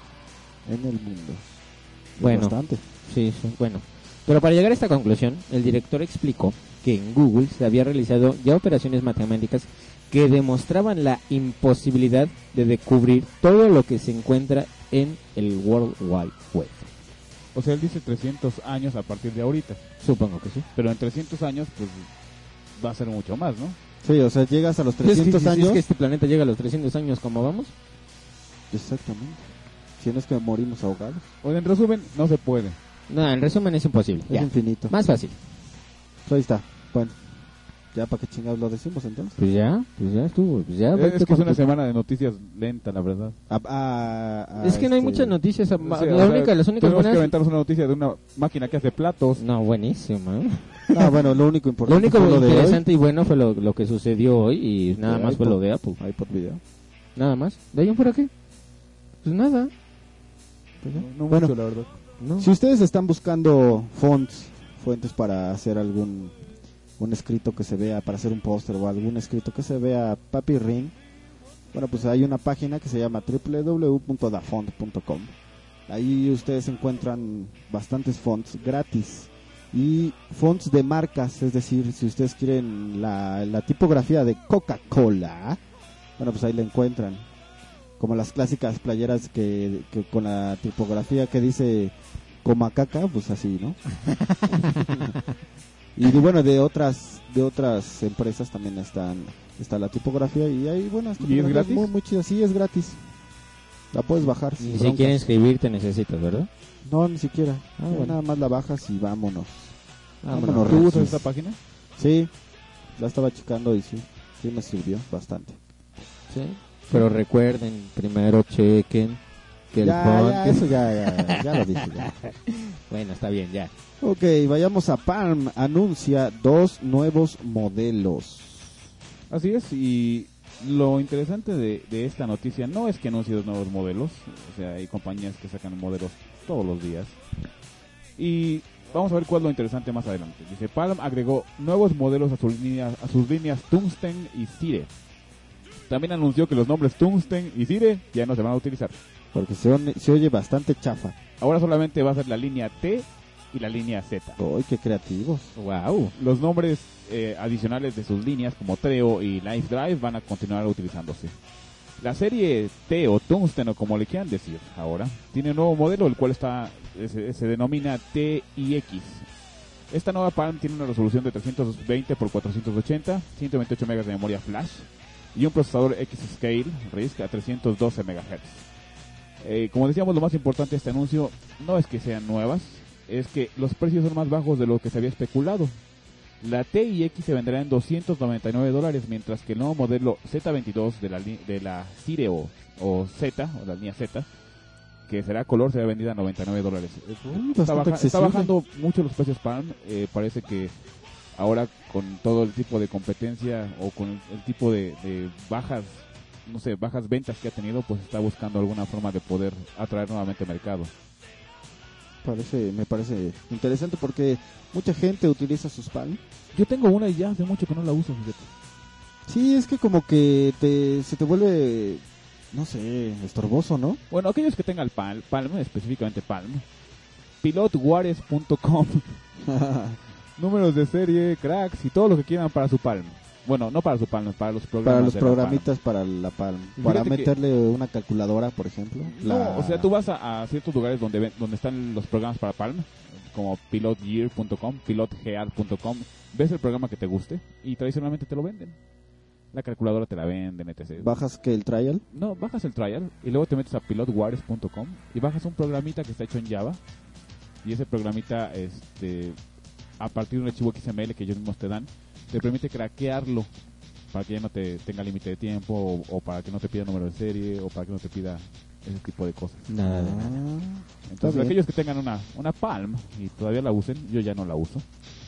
S2: En el mundo. Es
S3: bueno,
S2: bastante.
S3: Sí, sí, bueno. Pero para llegar a esta conclusión, el director explicó que en Google se había realizado ya operaciones matemáticas que demostraban la imposibilidad de descubrir todo lo que se encuentra en el World Wide Web.
S4: O sea, él dice trescientos años a partir de ahorita.
S3: Supongo que sí.
S4: Pero en trescientos años, pues, va a ser mucho más, ¿no?
S2: Sí, o sea, llegas a los trescientos
S3: es que,
S2: años.
S3: Es que este planeta llega a los trescientos años, ¿cómo vamos?
S2: Exactamente. Si no es que morimos ahogados.
S4: O en resumen, no se puede.
S3: No, en resumen es imposible.
S2: Es
S3: ya.
S2: infinito.
S3: Más fácil.
S2: Pues ahí está. Bueno, ya para qué chingados lo decimos entonces.
S3: Pues ya, pues ya estuvo. Pues ya,
S4: Es, es que es una
S3: tu...
S4: semana de noticias lenta, la verdad.
S2: A, a, a,
S3: es que no hay
S2: este...
S3: muchas noticias. A...
S4: Sí,
S3: la
S4: o sea,
S3: única, las únicas
S4: tenemos
S3: buenas...
S4: que aventarnos una noticia de una máquina que hace platos.
S3: No, buenísimo. ¿eh?
S2: No, bueno, lo único
S3: Lo
S2: importante
S3: único
S2: fue lo de
S3: interesante y bueno fue lo, lo que sucedió hoy y nada
S2: Sí,
S3: más fue
S2: iPod.
S3: lo de Apple.
S2: hoy. Ahí por video.
S3: Nada más. ¿De ahí en fuera qué? Pues nada.
S2: Pues
S4: No,
S2: ya.
S4: no
S2: Bueno,
S4: mucho, la verdad.
S3: No.
S2: si ustedes están buscando fonts, fuentes para hacer algún un escrito que se vea, para hacer un póster o algún escrito que se vea papi ring, bueno, pues hay una página que se llama doble u doble u doble u punto dafont punto com. Ahí ustedes encuentran bastantes fonts gratis y fonts de marcas, es decir, si ustedes quieren la, la tipografía de Coca-Cola, bueno, pues ahí la encuentran. Como las clásicas playeras que, que con la tipografía que dice Comacaca, pues así, ¿no? Y de, bueno, de otras de otras empresas también están está la tipografía y hay buenas
S4: ¿Y es
S2: tipografías
S4: gratis?
S2: muy, muy chidas. Sí, es gratis. La puedes bajar. sin
S3: Y si
S2: broncas.
S3: quieren escribir te necesitas, ¿verdad?
S2: No, ni siquiera.
S3: Ah,
S2: Ya
S3: bueno.
S2: Nada más la bajas y vámonos.
S3: Ah,
S2: Vámonos,
S3: bueno.
S4: ¿Tú usas
S2: Rexis.
S4: esta página?
S2: Sí, la estaba checando y sí, sí me sirvió bastante.
S3: Sí. Pero recuerden, primero chequen que el
S2: Ya,
S3: font...
S2: ya, eso ya, ya, ya lo dije ya.
S3: Bueno, está bien, ya.
S2: Ok, vayamos a Palm. Anuncia dos nuevos modelos.
S4: Así es, y lo interesante de, de esta noticia no es que anuncie dos nuevos modelos, o sea, hay compañías que sacan modelos todos los días. Y vamos a ver cuál es lo interesante más adelante. Dice, Palm agregó nuevos modelos a sus líneas, a sus líneas Tungsten y Sire. También anunció que los nombres Tungsten y Sire ya no se van a utilizar.
S2: Porque se, on- se oye bastante chafa.
S4: Ahora solamente va a ser la línea T y la línea Z.
S2: ¡Ay, qué creativos!
S3: Wow.
S4: Los nombres eh, adicionales de sus líneas como Treo y Life Drive van a continuar utilizándose. La serie T o Tungsten o como le quieran decir ahora, tiene un nuevo modelo el cual está se, se denomina T I X. Esta nueva Palm tiene una resolución de trescientos veinte por cuatrocientos ochenta, ciento veintiocho megas de memoria flash y un procesador X-Scale R I S C a trescientos doce megahertz. Eh, como decíamos, lo más importante de este anuncio no es que sean nuevas, es que los precios son más bajos de lo que se había especulado. La T I X se venderá en doscientos noventa y nueve dólares, mientras que el nuevo modelo Z veintidós de la, li- de la Sire o, o Z, o la línea Z, que será color, será vendida a noventa y nueve dólares.
S2: Uy,
S4: Está,
S2: bastante
S4: baja- está
S2: accesible.
S4: bajando mucho los precios Palm. Eh, parece que ahora con todo el tipo de competencia o con el, el tipo de, de bajas, no sé, bajas ventas que ha tenido, pues está buscando alguna forma de poder atraer nuevamente mercado.
S2: parece, me parece interesante porque mucha gente utiliza sus Palm.
S4: Yo tengo una y ya hace mucho que no la uso, fíjate.
S2: Sí, es que como que te, se te vuelve, no sé, estorboso, ¿no?
S4: Bueno, aquellos que tengan Palm, Palm, específicamente Palm, pilot juárez punto com, números de serie, cracks y todo lo que quieran para su Palm. Bueno, no para su Palm, para los programas
S2: Para los
S4: de la
S2: programitas para la Palm.
S4: Y
S2: Para
S4: fíjate que-
S2: meterle una calculadora, por ejemplo.
S4: No,
S2: La-
S4: o sea, tú vas a, a ciertos lugares donde ven- donde están los programas para Palm, como pilot gear punto com, pilot gear punto com, ves el programa que te guste y tradicionalmente te lo venden. La calculadora te la venden, etcétera.
S2: Bajas que el trial.
S4: No, bajas el trial y luego te metes a pilot juárez punto com y bajas un programita que está hecho en Java. Y ese programita, este, a partir de un archivo X M L que ellos mismos te dan, te permite craquearlo para que ya no te tenga límite de tiempo o, o para que no te pida número de serie o para que no te pida ese tipo de cosas.
S3: Nada de nada.
S2: Ah,
S4: Entonces,
S2: bien.
S4: aquellos que tengan una, una Palm y todavía la usen, yo ya no la uso,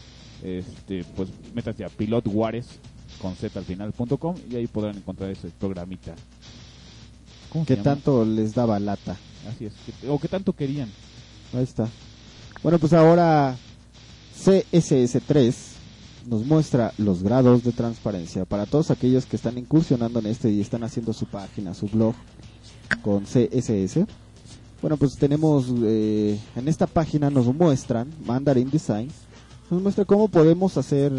S4: este, pues métanse a pilot juárez con z al final punto com y ahí podrán encontrar ese programita. ¿Cómo se
S2: que
S4: llama?
S2: tanto les daba lata.
S4: Así es, que- o que tanto querían.
S2: Ahí está. Bueno, pues ahora C S S tres nos muestra los grados de transparencia para todos aquellos que están incursionando en este y están haciendo su página, su blog con C S S. Bueno, pues tenemos eh, en esta página nos muestran Mandarin Design, nos muestra cómo podemos hacer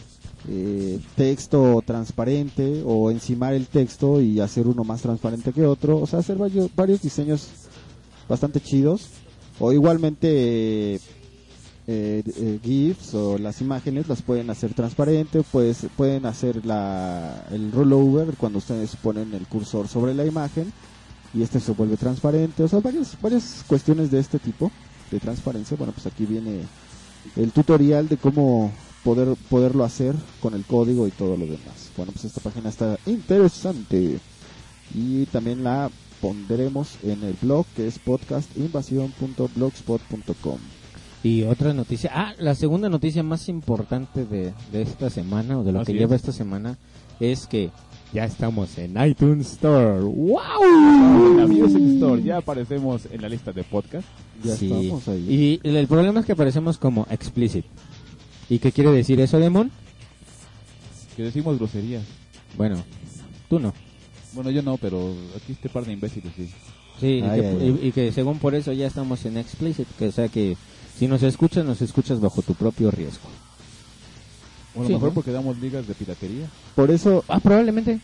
S2: eh, texto transparente o encimar el texto y hacer uno más transparente que otro, o sea, hacer varios, varios diseños bastante chidos. O igualmente eh, eh, GIFs o las imágenes las pueden hacer transparente, pues pueden hacer la, el rollover cuando ustedes ponen el cursor sobre la imagen y este se vuelve transparente, o sea, varias, varias cuestiones de este tipo de transparencia. Bueno, pues aquí viene el tutorial de cómo poder poderlo hacer con el código y todo lo demás. Bueno, pues esta página está interesante y también la pondremos en el blog que es podcast invasión punto blogspot punto com.
S3: Y otra noticia, ah, la segunda noticia más importante de, de esta semana o de lo
S4: Así
S3: que
S4: es.
S3: lleva esta semana es que ya estamos en iTunes Store. ¡Wow!
S4: En la Music Store ya aparecemos en la lista de podcast.
S2: Ya
S3: Sí.
S2: estamos ahí.
S3: Y el problema es que aparecemos como explicit. ¿Y qué quiere decir eso, Demon?
S4: Que decimos groserías.
S3: Bueno, tú no.
S4: Bueno, yo no, pero aquí este par de imbéciles sí.
S3: Sí, y,
S2: Ay,
S3: que,
S2: ay, ay.
S3: y- y que según por eso ya estamos en explicit, que o sea que si nos escuchas, nos escuchas bajo tu propio riesgo.
S4: O a lo
S3: Sí,
S4: mejor
S3: ¿no?
S4: porque damos ligas de piratería.
S2: Por eso...
S3: Ah, probablemente.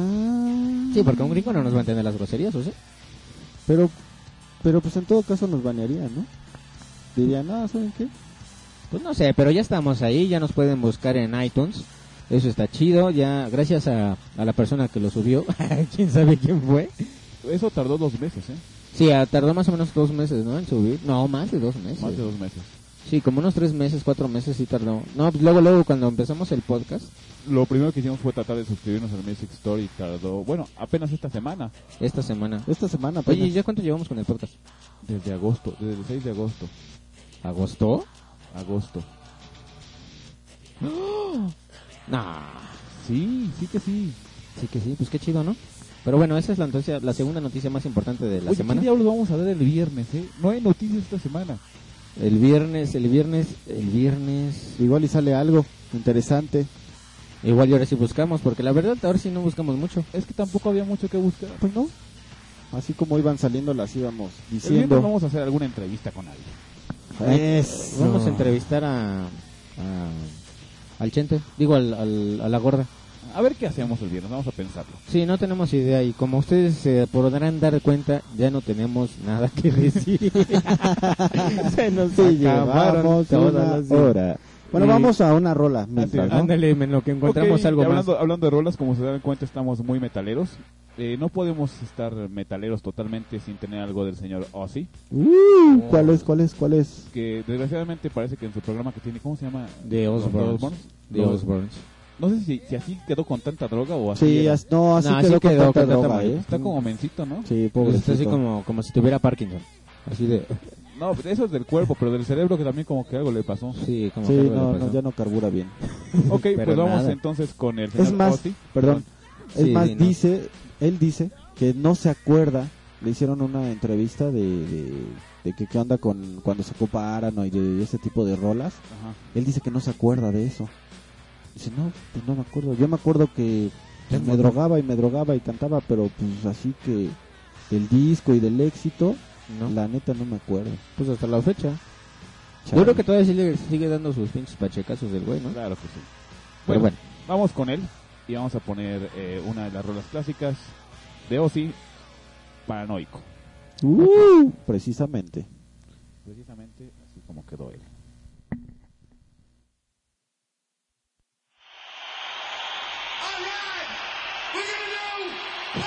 S2: Ah,
S3: Sí, porque un gringo no nos va a entender las groserías, ¿o sea?
S2: Pero, pero pues en todo caso nos banearían, ¿no? Dirían, ah, ¿saben qué?
S3: Pues no sé, pero ya estamos ahí, ya nos pueden buscar en iTunes. Eso está chido, ya gracias a, a la persona que lo subió, quién sabe quién fue.
S4: Eso tardó dos meses, ¿eh?
S3: Sí, ah, tardó más o menos dos meses, ¿no? En subir. No, más de dos meses.
S4: Más de dos meses.
S3: Sí, como unos tres meses, cuatro meses sí tardó. No, pues luego, luego cuando empezamos el podcast,
S4: Lo primero que hicimos fue tratar de suscribirnos al Music Store y tardó, bueno, apenas esta semana.
S3: esta semana.
S2: Esta semana apenas.
S3: Oye, ¿y ya cuánto llevamos con el podcast?
S4: Desde agosto, desde el seis de agosto.
S3: ¿Agosto?
S4: Agosto.
S3: Nah,
S4: Sí, sí que sí.
S3: sí que sí, pues qué chido, ¿no? Pero bueno, esa es la noticia, la segunda noticia más importante de la
S4: Oye,
S3: semana.
S4: ¿qué diablos vamos a ver el viernes, eh? No hay noticias esta semana.
S3: El viernes, el viernes, el viernes.
S2: Igual y sale algo interesante.
S3: Igual y ahora sí buscamos, porque la verdad ahora sí no buscamos mucho.
S4: Es que tampoco había mucho que buscar.
S2: Pues no. Así como iban saliendo las íbamos
S4: El viernes
S2: diciendo.
S4: vamos a hacer alguna entrevista con alguien.
S2: Eso.
S3: Vamos a entrevistar a, a- al Chente, digo al, al- a la gorda.
S4: A ver qué hacemos el viernes, vamos a pensarlo.
S3: Sí, no tenemos idea y como ustedes se podrán dar cuenta, ya no tenemos nada que decir. Se nos
S2: Sí,
S3: acabaron
S2: llevamos
S3: todas
S2: una
S3: las-
S2: hora. Bueno,
S3: Sí.
S2: vamos a una rola mientras, ¿no?
S3: Ándale, en lo que encontramos
S4: Ok,
S3: algo
S4: y hablando,
S3: más.
S4: hablando de rolas, como se dan cuenta, estamos muy metaleros. Eh, no podemos estar metaleros totalmente sin tener algo del señor Ozzy,
S2: Uh, ¿Cuál es, cuál es, cuál es?
S4: que desgraciadamente parece que en su programa que tiene, ¿cómo se llama?
S3: De Osbournes.
S4: Osbournes.
S3: De
S4: No,
S3: Osbournes.
S4: No sé si, si así quedó con tanta droga o así.
S2: Sí,
S4: era.
S2: as- no, así
S3: No, así
S2: quedó con
S3: quedó
S2: tanta
S3: con tanta
S2: droga,
S3: madre.
S2: ¿eh?
S4: Está como mencito, ¿no?
S2: Sí,
S3: Pues
S2: pobrecito.
S3: está así como, como si tuviera Parkinson. Así de...
S4: No, eso es del cuerpo, pero del cerebro que también como que algo le pasó.
S3: Sí, como
S2: Sí,
S3: que algo le
S2: no,
S3: pasó.
S2: no, ya no carbura bien.
S4: Ok,
S3: Pero
S4: pues vamos
S3: nada.
S4: entonces con el señor
S2: Es más,
S4: Ozzy.
S2: perdón,
S3: Sí,
S2: es más,
S3: dinos.
S2: dice, él dice que no se acuerda le hicieron una entrevista de, de, de que qué onda con cuando se comparan, ¿no? Y de ese tipo de rolas.
S4: Ajá.
S2: Él dice que no se acuerda de eso. Dice, no, pues no me acuerdo. Yo me acuerdo que pues, me drogaba y me drogaba y cantaba, pero pues así que del disco y del éxito,
S3: ¿no?
S2: la neta no me acuerdo.
S3: Pues hasta la fecha.
S2: Chale.
S3: Yo creo que todavía sigue, sigue dando sus pinches pachecazos del güey, ¿no?
S4: Claro que sí.
S3: Pero
S4: Bueno,
S3: bueno.
S4: vamos con él y vamos a poner eh, una de las rolas clásicas de Ozzy, Paranoico.
S2: Uh, precisamente.
S4: Precisamente así como quedó él.
S5: All right, we're gonna do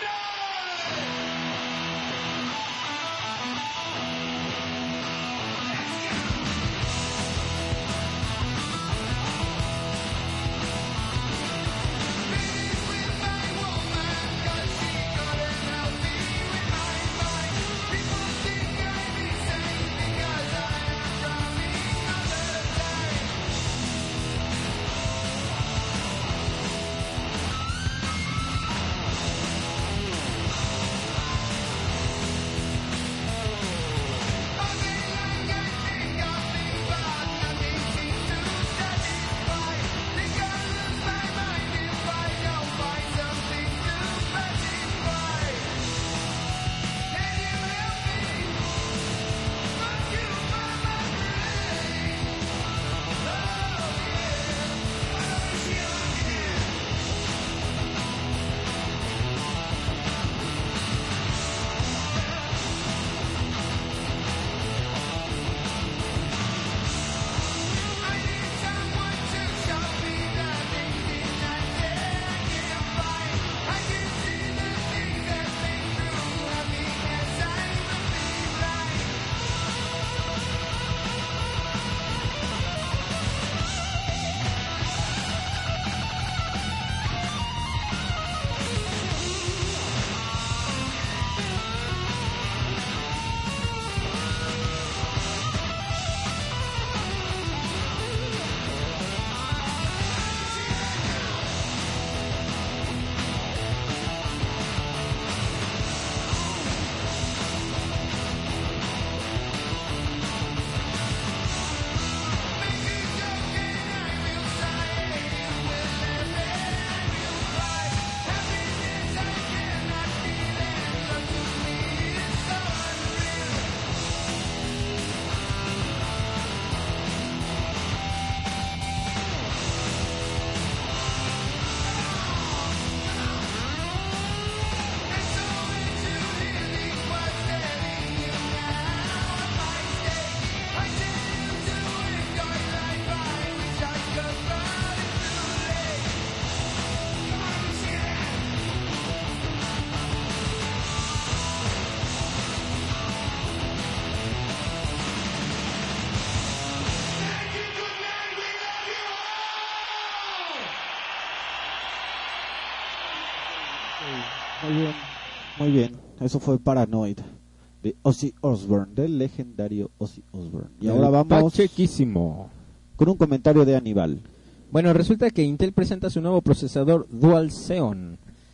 S2: Muy bien, muy bien. Eso fue Paranoid de Ozzy Osbourne, del legendario Ozzy Osbourne. Y ahora vamos
S3: Pachequísimo.
S2: con un comentario de Aníbal.
S3: Bueno, resulta que Intel presenta su nuevo procesador Dual Xeon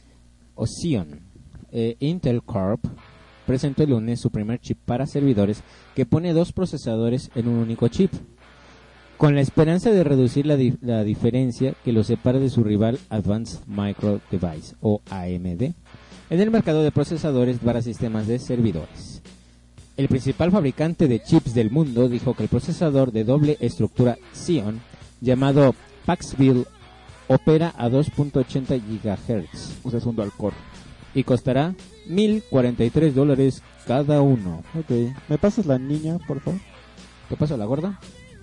S3: o Xeon. Eh, Intel Corp presentó el lunes su primer chip para servidores que pone dos procesadores en un único chip, con la esperanza de reducir la, di- la diferencia que lo separa de su rival Advanced Micro Device o A M D en el mercado de procesadores para sistemas de servidores. El principal fabricante de chips del mundo dijo que el procesador de doble estructura Xeon, llamado Paxville, opera a dos punto ochenta gigahertz
S4: O sea, es un dual core.
S3: y costará mil cuarenta y tres dólares cada uno.
S2: Ok, ¿me pasas la niña, por favor?
S3: ¿Qué pasa, la gorda?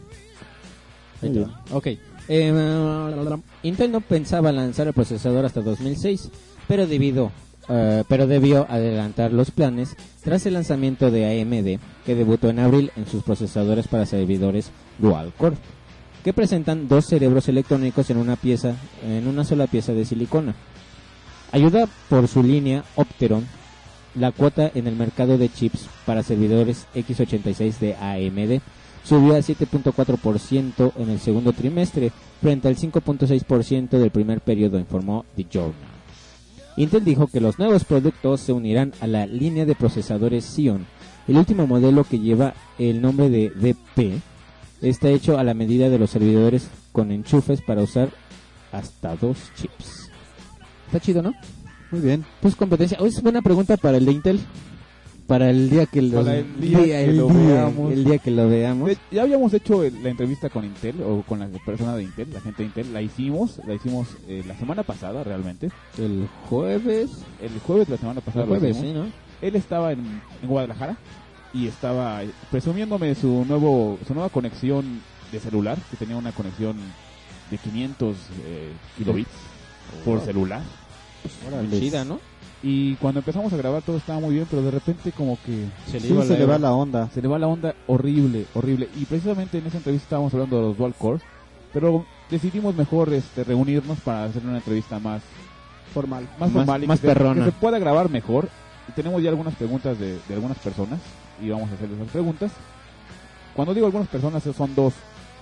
S3: Ahí
S2: Muy
S3: te va. Ok. Eh, Intel no pensaba lanzar el procesador hasta dos mil seis, pero debido, eh, pero debió adelantar los planes tras el lanzamiento de A M D, que debutó en abril en sus procesadores para servidores dual core, que presentan dos cerebros electrónicos en una pieza, en una sola pieza de silicona. Ayuda por su línea Opteron, la cuota en el mercado de chips para servidores equis ochenta y seis de A M D subió al siete punto cuatro por ciento en el segundo trimestre frente al cinco punto seis por ciento del primer periodo, informó The Journal. Intel dijo que los nuevos productos se unirán a la línea de procesadores Xeon. El último modelo, que lleva el nombre de D P, está hecho a la medida de los servidores con enchufes para usar hasta dos chips. Está chido, ¿no?
S2: Muy bien.
S3: Pues competencia. Hoy es buena pregunta para el de Intel. Para el día que lo,
S4: Para el día que
S3: el
S4: lo
S3: día-
S4: veamos.
S3: el día que lo veamos.
S4: Eh, Ya habíamos hecho el- la entrevista con Intel, o con la persona de Intel, la gente de Intel. La hicimos, la hicimos eh, la semana pasada, realmente.
S3: El jueves.
S4: El jueves de la semana pasada
S3: El
S4: lo
S3: jueves,
S4: hicimos.
S3: sí, ¿no?
S4: Él estaba en, en Guadalajara y estaba eh, presumiéndome su nuevo su nueva conexión de celular, que tenía una conexión de quinientos eh, kilobits por
S3: Wow.
S4: celular.
S3: Muy chida, ¿no?
S4: Y cuando empezamos a grabar todo estaba muy bien, pero de repente como que
S3: Se
S2: Sí, se le va la onda.
S4: se le va la onda horrible, horrible. Y precisamente en esa entrevista estábamos hablando de los dual core, pero decidimos mejor este reunirnos para hacer una entrevista más
S6: Formal.
S4: más
S3: Más-
S4: formal y
S3: más
S4: que, se,
S3: perrona.
S4: que se pueda grabar mejor. Y tenemos ya algunas preguntas de, de algunas personas y vamos a hacerles esas preguntas. Cuando digo algunas personas son dos.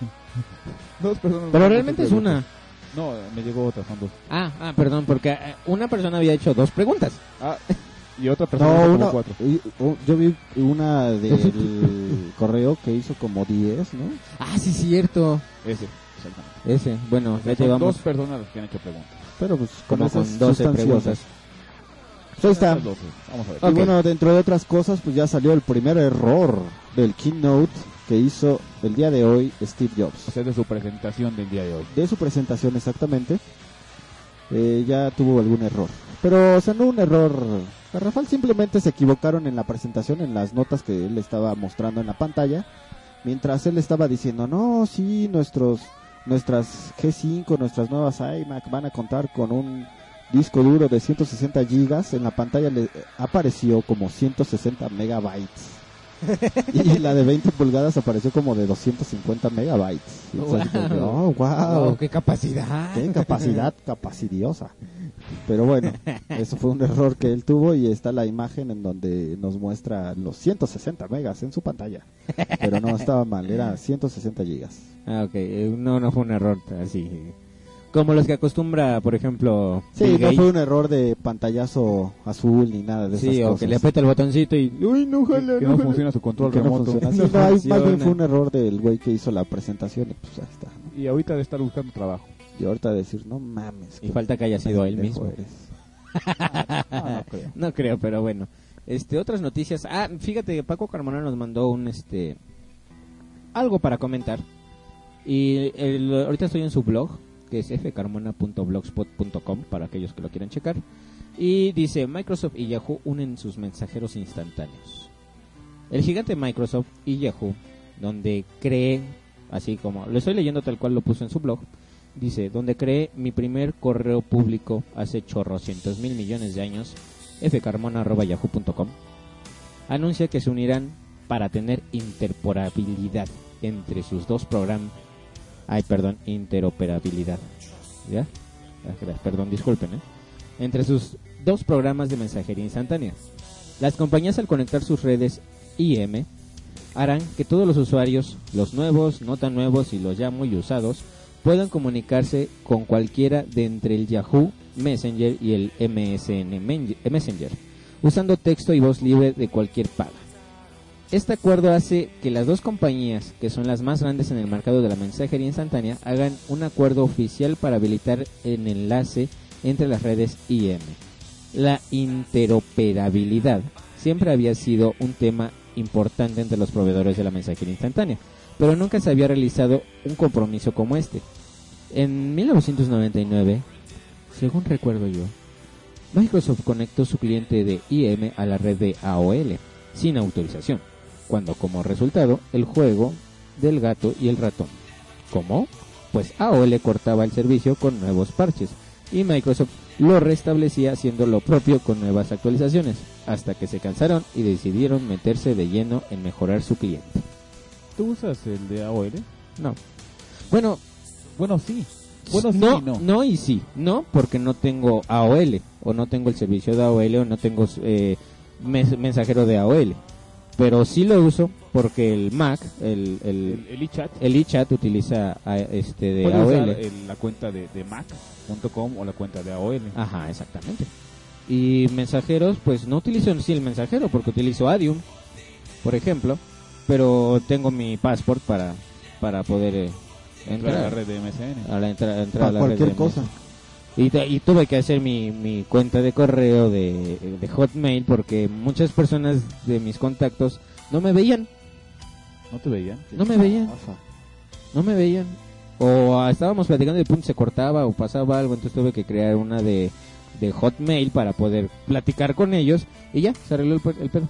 S4: Dos personas.
S3: Pero
S4: dos
S3: realmente es
S4: preguntas.
S3: una.
S4: No, me llegó otra, son dos.
S3: Ah, ah, perdón, porque eh, una persona había hecho dos preguntas.
S4: Ah, y otra persona
S2: No,
S4: como
S2: una,
S4: cuatro.
S2: y- u- yo vi una del correo que hizo como diez, ¿no?
S3: Ah, sí, cierto.
S4: Ese, exactamente.
S3: Ese, bueno, ya
S4: Son
S3: llevamos
S4: dos personas las que han hecho preguntas.
S2: Pero pues con
S3: como
S2: esas
S3: con doce
S2: sustanciosas.
S3: preguntas.
S2: Pues ahí está.
S4: Esas doce. Vamos a ver.
S2: Y
S3: Ok.
S2: bueno, dentro de otras cosas, pues ya salió el primer error del keynote que hizo el día de hoy Steve Jobs.
S4: O sea, de su presentación del día de hoy.
S2: De su presentación exactamente, eh, ya tuvo algún error. Pero, o sea, no un error garrafal, simplemente se equivocaron en la presentación, en las notas que él estaba mostrando en la pantalla, mientras él estaba diciendo, no, sí, nuestros nuestras G cinco, nuestras nuevas iMac van a contar con un disco duro de ciento sesenta gigas, en la pantalla le apareció como ciento sesenta megabytes. Y la de veinte pulgadas apareció como de doscientos cincuenta megabytes. Y fue así como que, oh, wow.
S3: Oh, qué capacidad.
S2: Qué capacidad capacidiosa. Pero bueno, eso fue un error que él tuvo y está la imagen en donde nos muestra los ciento sesenta megas en su pantalla. Pero no estaba mal, era ciento sesenta gigas.
S3: Ah, ok, eh, no, no fue un error así. Como los que acostumbra, por ejemplo,
S2: Sí,
S3: Bill
S2: no
S3: Gates.
S2: fue un error de pantallazo azul ni nada de esas
S3: Sí, o
S2: cosas.
S3: que le aprieta el botoncito y... Uy, no, jala,
S4: Que
S3: no
S4: no
S3: jala.
S4: funciona su control
S2: Que no
S4: remoto.
S2: funciona. Sí,
S3: No
S2: no, hay- más bien
S3: funciona.
S2: fue un error del güey que hizo la presentación y pues ahí está. ¿no?
S4: Y ahorita de estar buscando trabajo.
S2: Y ahorita decir, no mames.
S3: Y
S2: qué
S3: falta que haya sido él
S2: pendejo
S3: mismo.
S2: eres.
S4: Ah, no creo.
S3: No creo, pero bueno. Este, otras noticias. Ah, fíjate que Paco Carmona nos mandó un este algo para comentar. Y el- ahorita estoy en su blog, que es f carmona punto blogspot punto com para aquellos que lo quieran checar. Y dice, Microsoft y Yahoo unen sus mensajeros instantáneos. El gigante Microsoft y Yahoo, donde cree, así como lo estoy leyendo tal cual lo puso en su blog, dice, donde creé mi primer correo público hace chorrocientos mil millones de años, f carmona arroba yahoo punto com, anuncia que se unirán para tener interoperabilidad entre sus dos programas. Ay, perdón, interoperabilidad. ¿Ya? Ya, Perdón, disculpen, ¿eh? Entre sus dos programas de mensajería instantánea. Las compañías, al conectar sus redes I M, harán que todos los usuarios, los nuevos, no tan nuevos y los ya muy usados, puedan comunicarse con cualquiera de entre el Yahoo Messenger y el M S N Men- Messenger, usando texto y voz libre de cualquier paga. Este acuerdo hace que las dos compañías, que son las más grandes en el mercado de la mensajería instantánea, hagan un acuerdo oficial para habilitar el enlace entre las redes I M. La interoperabilidad siempre había sido un tema importante entre los proveedores de la mensajería instantánea, pero nunca se había realizado un compromiso como este. En mil novecientos noventa y nueve, según recuerdo yo, Microsoft conectó su cliente de I M a la red de A O L sin autorización, cuando como resultado el juego del gato y el ratón. ¿Cómo? Pues A O L cortaba el servicio con nuevos parches y Microsoft lo restablecía haciendo lo propio con nuevas actualizaciones, hasta que se cansaron y decidieron meterse de lleno en mejorar su cliente.
S4: ¿Tú usas el de A O L?
S3: No. Bueno,
S4: Bueno, sí. Bueno, sí
S3: no,
S4: y no.
S3: no y sí. No, porque no tengo A O L, o no tengo el servicio de A O L, o no tengo eh, mes- mensajero de A O L. Pero sí lo uso porque el Mac, el el,
S4: El, el iChat.
S3: el iChat utiliza a- este de
S4: Puedes
S3: A O
S4: usar
S3: L.
S4: el- la cuenta de, de mac punto com o la cuenta de A O L.
S3: Ajá, exactamente. Y mensajeros, pues no utilizo en sí el mensajero, porque utilizo Adium, por ejemplo, pero tengo mi passport para para poder eh,
S4: Entrar a la
S3: entrar
S4: red de M S N.
S3: a la entra- entrar
S2: Para
S3: a la red
S2: cualquier
S3: de
S2: cosa.
S3: Y, te- y tuve que hacer mi, mi cuenta de correo de, de Hotmail porque muchas personas de mis contactos no me veían,
S4: ¿No te veían?
S3: no me veían,
S2: Afa.
S3: no me veían. O ah, estábamos platicando y de punto se cortaba o pasaba algo, entonces tuve que crear una de, de Hotmail para poder platicar con ellos y ya, se arregló el, pe- el pedo.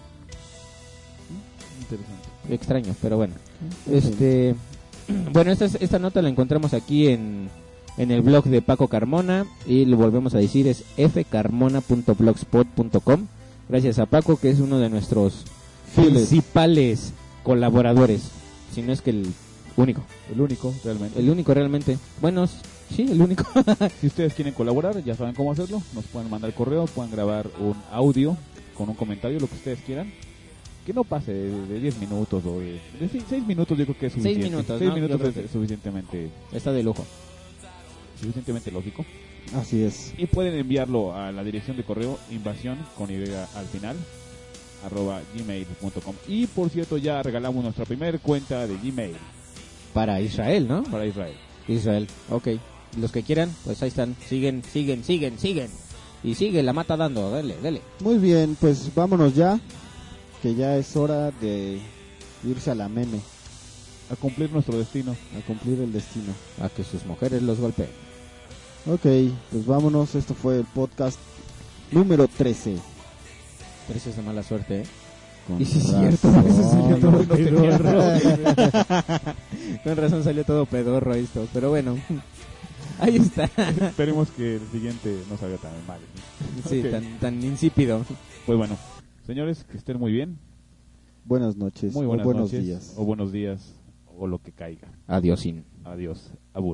S4: Interesante.
S3: Extraño, pero bueno.
S2: Sí.
S3: Este, bueno, esta, es- esta nota la encontramos aquí en, en el blog de Paco Carmona y lo volvemos a decir, es f carmona punto blogspot punto com. Gracias a Paco, que es uno de nuestros
S2: Fieles.
S3: principales colaboradores, si no es que el único,
S4: El único, realmente.
S3: el único realmente. Bueno, s- sí, el único.
S4: Si ustedes quieren colaborar, ya saben cómo hacerlo. Nos pueden mandar correo, pueden grabar un audio con un comentario, lo que ustedes quieran. Que no pase de de diez minutos o de seis minutos, yo creo que es
S3: Seis
S4: suficiente.
S3: minutos,
S4: Seis
S3: ¿no? Yo
S4: minutos
S3: creo
S4: es
S3: que-
S4: suficientemente,
S3: Está de lujo.
S4: suficientemente lógico.
S2: Así es.
S4: Y pueden enviarlo a la dirección de correo invasión con Y al final arroba gmail punto com. Y por cierto, ya regalamos nuestra primera cuenta de Gmail
S3: Para Israel, ¿no?
S4: para Israel.
S3: Israel, ok. Los que quieran, pues ahí están. Siguen, siguen, siguen, siguen. Y sigue la mata dando, dale, dale.
S2: Muy bien, pues vámonos ya. Que ya es hora de irse a la meme.
S4: A cumplir nuestro destino.
S2: A cumplir el destino.
S3: A que sus mujeres los golpeen.
S2: Ok, pues vámonos. Esto fue el podcast número trece.
S3: Pero eso es de mala suerte, ¿eh?
S2: Con
S3: Y sí es
S2: razón.
S3: cierto, a veces salió todo
S4: no tenía
S3: pedorro. Con razón salió todo pedorro esto, pero bueno. Ahí está.
S4: Esperemos que el siguiente no salga tan mal.
S3: Sí,
S4: Ok.
S3: tan, tan insípido.
S4: Pues bueno, señores, que estén muy bien.
S2: Buenas noches.
S4: Muy buenas
S2: o buenos
S4: noches.
S2: días.
S4: O buenos días. O lo que caiga.
S3: Adiósín.
S4: Adiós. Abur.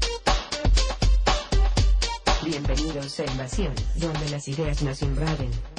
S1: Bienvenidos a Invasión, donde las ideas nos invaden.